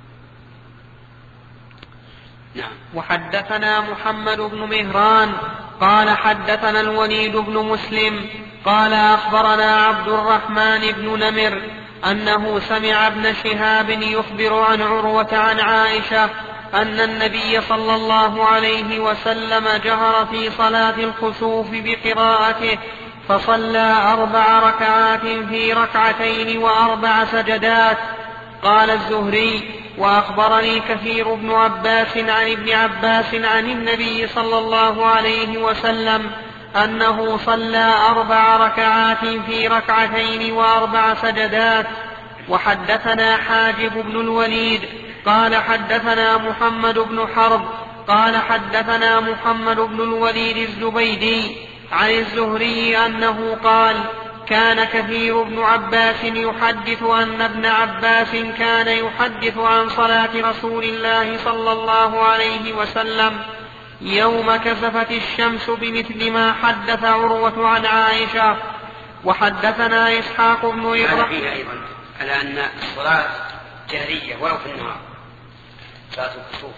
نعم. وحدثنا محمد بن مهران قال حدثنا الوليد بن مسلم قال أخبرنا عبد الرحمن بن نمر أنه سمع ابن شهاب يخبر عن عروة عن عائشة أن النبي صلى الله عليه وسلم جهر في صلاة الخسوف بقراءته، فصلى 4 ركعات في ركعتين و4 سجدات. قال الزهري: وأخبرني كثير بن عباس عن ابن عباس عن النبي صلى الله عليه وسلم أنه صلى 4 ركعات في ركعتين و4 سجدات. وحدثنا حاجب بن الوليد قال حدثنا محمد بن حرب قال حدثنا محمد بن الوليد الزبيدي عن الزهري أنه قال: كان كثير بن عباس يحدث أن ابن عباس كان يحدث عن صلاة رسول الله صلى الله عليه وسلم يوم كسفت الشمس بمثل ما حدث عروة عن عائشة. وحدثنا إسحاق بن إبراهيم فيها أيضا على أن الصلاة جهرية ولو في النهار، صلاة الكسوف.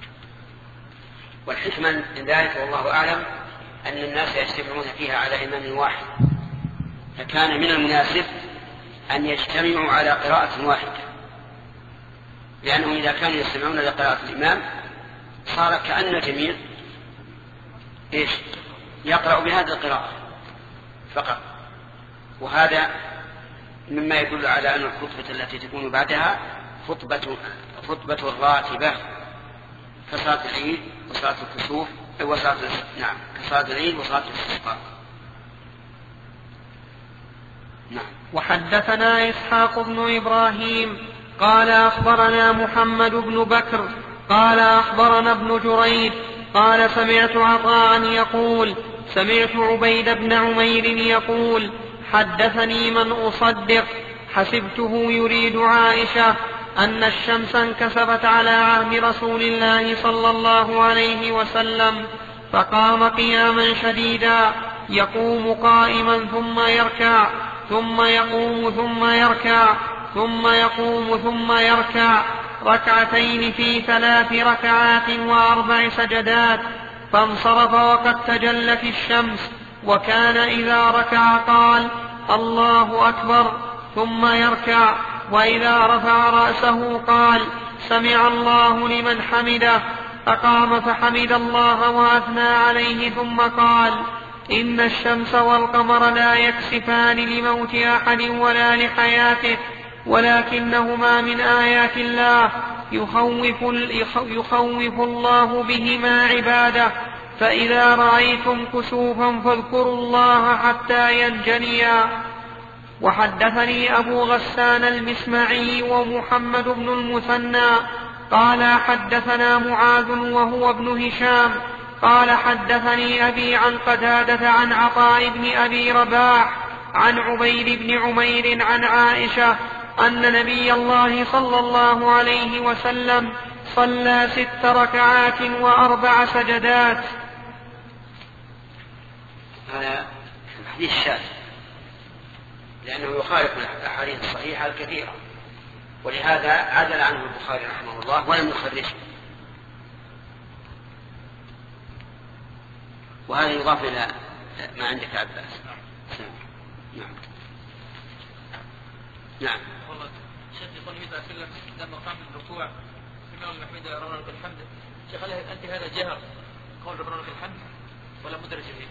والحكمة من ذلك والله أعلم أن الناس يجتمعون فيها على إمام واحد، فكان من المناسب أن يجتمعوا على قراءة واحدة، لأنهم إذا كانوا يستمعون لقراءة الإمام صار كأن الجميع يقرأ بهذه القراءة فقط. وهذا مما يدل على أن الخطبة التي تكون بعدها خطبة راتبة كصلاة العيد وصلاة الكسوف كصلاة العيد وصلاة الاستسقاء. نعم. وحدثنا إسحاق بن إبراهيم قال أخبرنا محمد بن بكر قال أخبرنا ابن جريج قال سمعت عطاء يقول: سمعت عبيد بن عمير يقول: حدثني من أصدق حسبته يريد عائشة أن الشمس انكسفت على عهد رسول الله صلى الله عليه وسلم، فقام قياما شديدا يقوم قائما ثم يركع ثم يقوم ثم يركع ثم يقوم ثم يركع ركعتين في 3 ركعات و4 سجدات، فانصرف وقد تجلت الشمس، وكان إذا ركع قال: الله أكبر، ثم يركع، وإذا رفع رأسه قال: سمع الله لمن حمده، فقام فحمد الله وأثنى عليه ثم قال: إن الشمس والقمر لا يكسفان لموت أحد ولا لحياته ولكنهما من آيات الله يخوف الله بهما عباده. فإذا رأيتم كسوفا فاذكروا الله حتى ينجليا. وحدثني أبو غسان المسمعي ومحمد بن المثنى قال حدثنا معاذ وهو ابن هشام قال حدثني أبي عن قتادة عن عطاء بن أبي رباح عن عبيد بن عمير عن عائشة أن نبي الله صلى الله عليه وسلم صلى 6 ركعات و4 سجدات. هذا الحديث شاذ لأنه يخالف الأحاديث الصحيحة الكثيرة، ولهذا عدل عنه البخاري رحمه الله ولم يخرجه. وهذا يضاف إلى ما عندك عباس. نعم نعم. والله شيخ يقول إذا أسلم لما قام بالركوع إمام محمد ربنا لك الحمد، شيخ هل أنت هذا جهر قول ربنا لك الحمد ولا مدرج فيه؟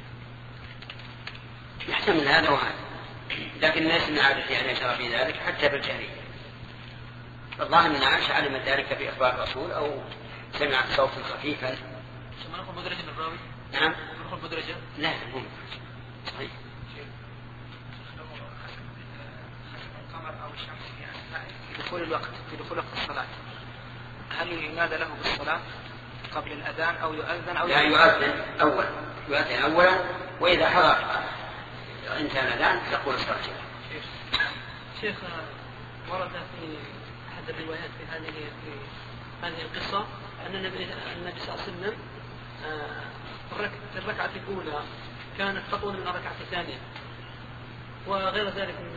يحتمل هذا وهذا، لكن ليس من عادته أن يشرع في ذلك حتى بالجهرية. الظاهر من عائشة علمت ذلك بإخبار الرسول أو سمعت صوتا خفيفا. ثم نقول مدرجا الراوي؟ نعم. نقول مدرجا؟ لا مو صحيح. القمر أو الشمس في دخول الوقت، في دخول وقت الصلاة، هل ينادى له بالصلاة قبل الأذان أو يؤذن أو لا يؤذن أولا وإذا حضر انتهى الأذان تقول الصلاة. شيخ ورد في أحد الروايات في هذه القصة أن النبي صلى الله عليه وسلم في الركعة الأولى كانت تطول من الركعة الثانية، وغير ذلك من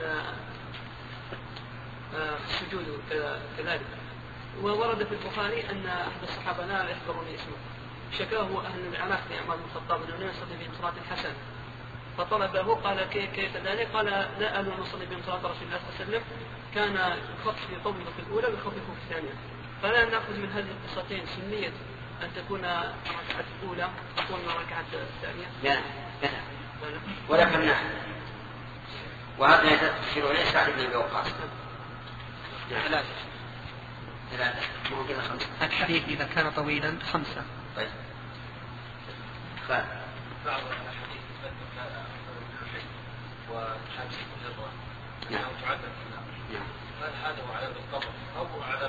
السجود كذلك. وورد في البخاري أن أحد الصحابة لا يحضرني اسمه شكاه أهل العراق لعمر بن الخطاب أنه لا يصلي بهم صلاة الحسن، فطلبه قال كيف ذلك؟ قال لا أن نصلي بهم صلاة رسول الله صلى الله عليه وسلم، كان يخفف يطول في الأولى ويخفف في الثانية. فلا نأخذ من هذه القصتين سنية أن تكون الركعة الأولى أطول من الركعة الثانية؟ لا ولكن نحن وهذا تشير إليه سعد بن أبي وقاص. ثلاثة مو كذا 5. الحديث إذا كان طويلا 5. طيب بعض الحديث وشمس الجرة أنه تعذب في النار، هل هذا هو عذاب القبر أو عذاب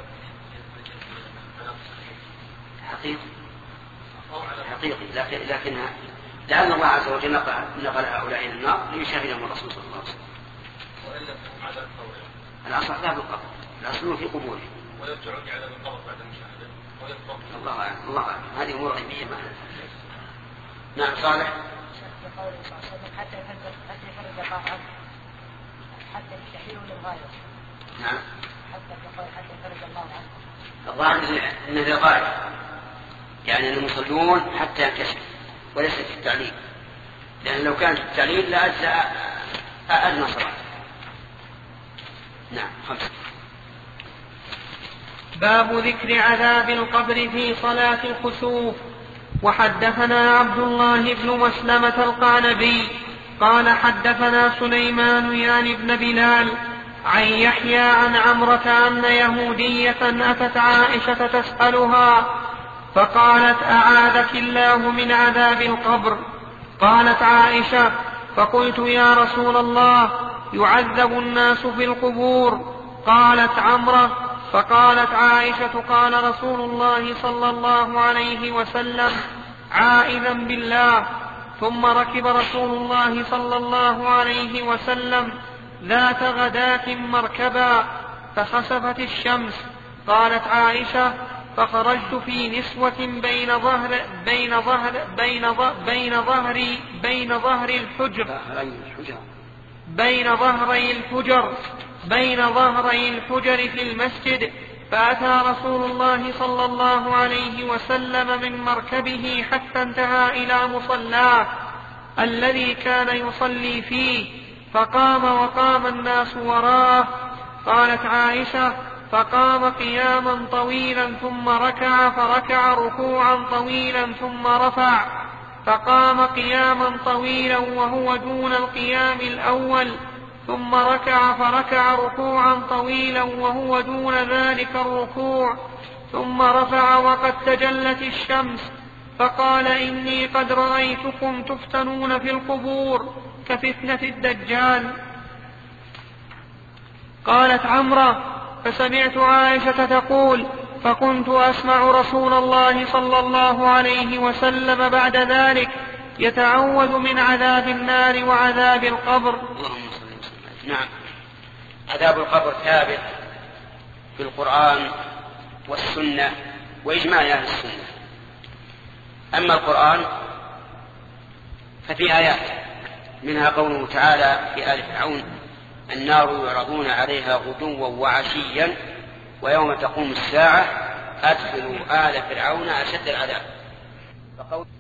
حقيقي؟ لكنها لأن الله عز وجل نقل هؤلاء إلى النار ليشاهدهم الرسول صلى الله عليه وسلم. وإلا فهم عذاب قبر. الأصل عذاب القبر، الأصل في قبوره. ويرجعون عذاب القبر بعد المشاهدة ويطلق. الله أعلم هذه أمور غيبية معنا. نعم صالح. قول صلى الله عليه وسلم حتى يفرج الله عنه، حتى التحليل للغاية. نعم. حتى يفرج الله عنه. الظاهر أنه للغاية، يعني المصلون حتى ينكشف وليس في التعليل، لأن لو كان في التعليل لأجزأ أدنى صلاة. نعم 5. باب ذكر عذاب القبر في صلاة الخسوف. وحدثنا عبد الله بن مسلمة القعنبي قال حدثنا سليمان يعني بن بلال عن يحيى عن عمرة أن يهودية أتت عائشة تسألها فقالت أعاذك الله من عذاب القبر. قالت عائشة فقلت يا رسول الله يعذب الناس في القبور. قالت عمرة فقالت عائشة قال رسول الله صلى الله عليه وسلم عائذا بالله. ثم ركب رسول الله صلى الله عليه وسلم ذات غداة مركبا فخسفت الشمس. قالت عائشة فخرجت في نسوة بين ظهري الحجر في المسجد. فأتى رسول الله صلى الله عليه وسلم من مركبه حتى انتهى إلى مصلاه الذي كان يصلي فيه، فقام وقام الناس وراءه. قالت عائشة فقام قياما طويلا ثم ركع فركع ركوعا طويلا ثم رفع. فقام قياما طويلا وهو دون القيام الأول، ثم ركع فركع ركوعا طويلا وهو دون ذلك الركوع، ثم رفع وقد تجلت الشمس، فقال: إني قد رأيتكم تفتنون في القبور كفتنة الدجال. قالت عمرة: فسمعت عائشة تقول: فكنت أسمع رسول الله صلى الله عليه وسلم بعد ذلك يتعوذ من عذاب النار وعذاب القبر. نعم، عذاب القبر ثابت في القرآن والسنة وإجماع أهل السنة. أما القرآن ففي آيات، منها قوله تعالى في آل فرعون: النار يعرضون عليها غدوا وعشيا ويوم تقوم الساعة أدخلوا آل فرعون أشد العذاب.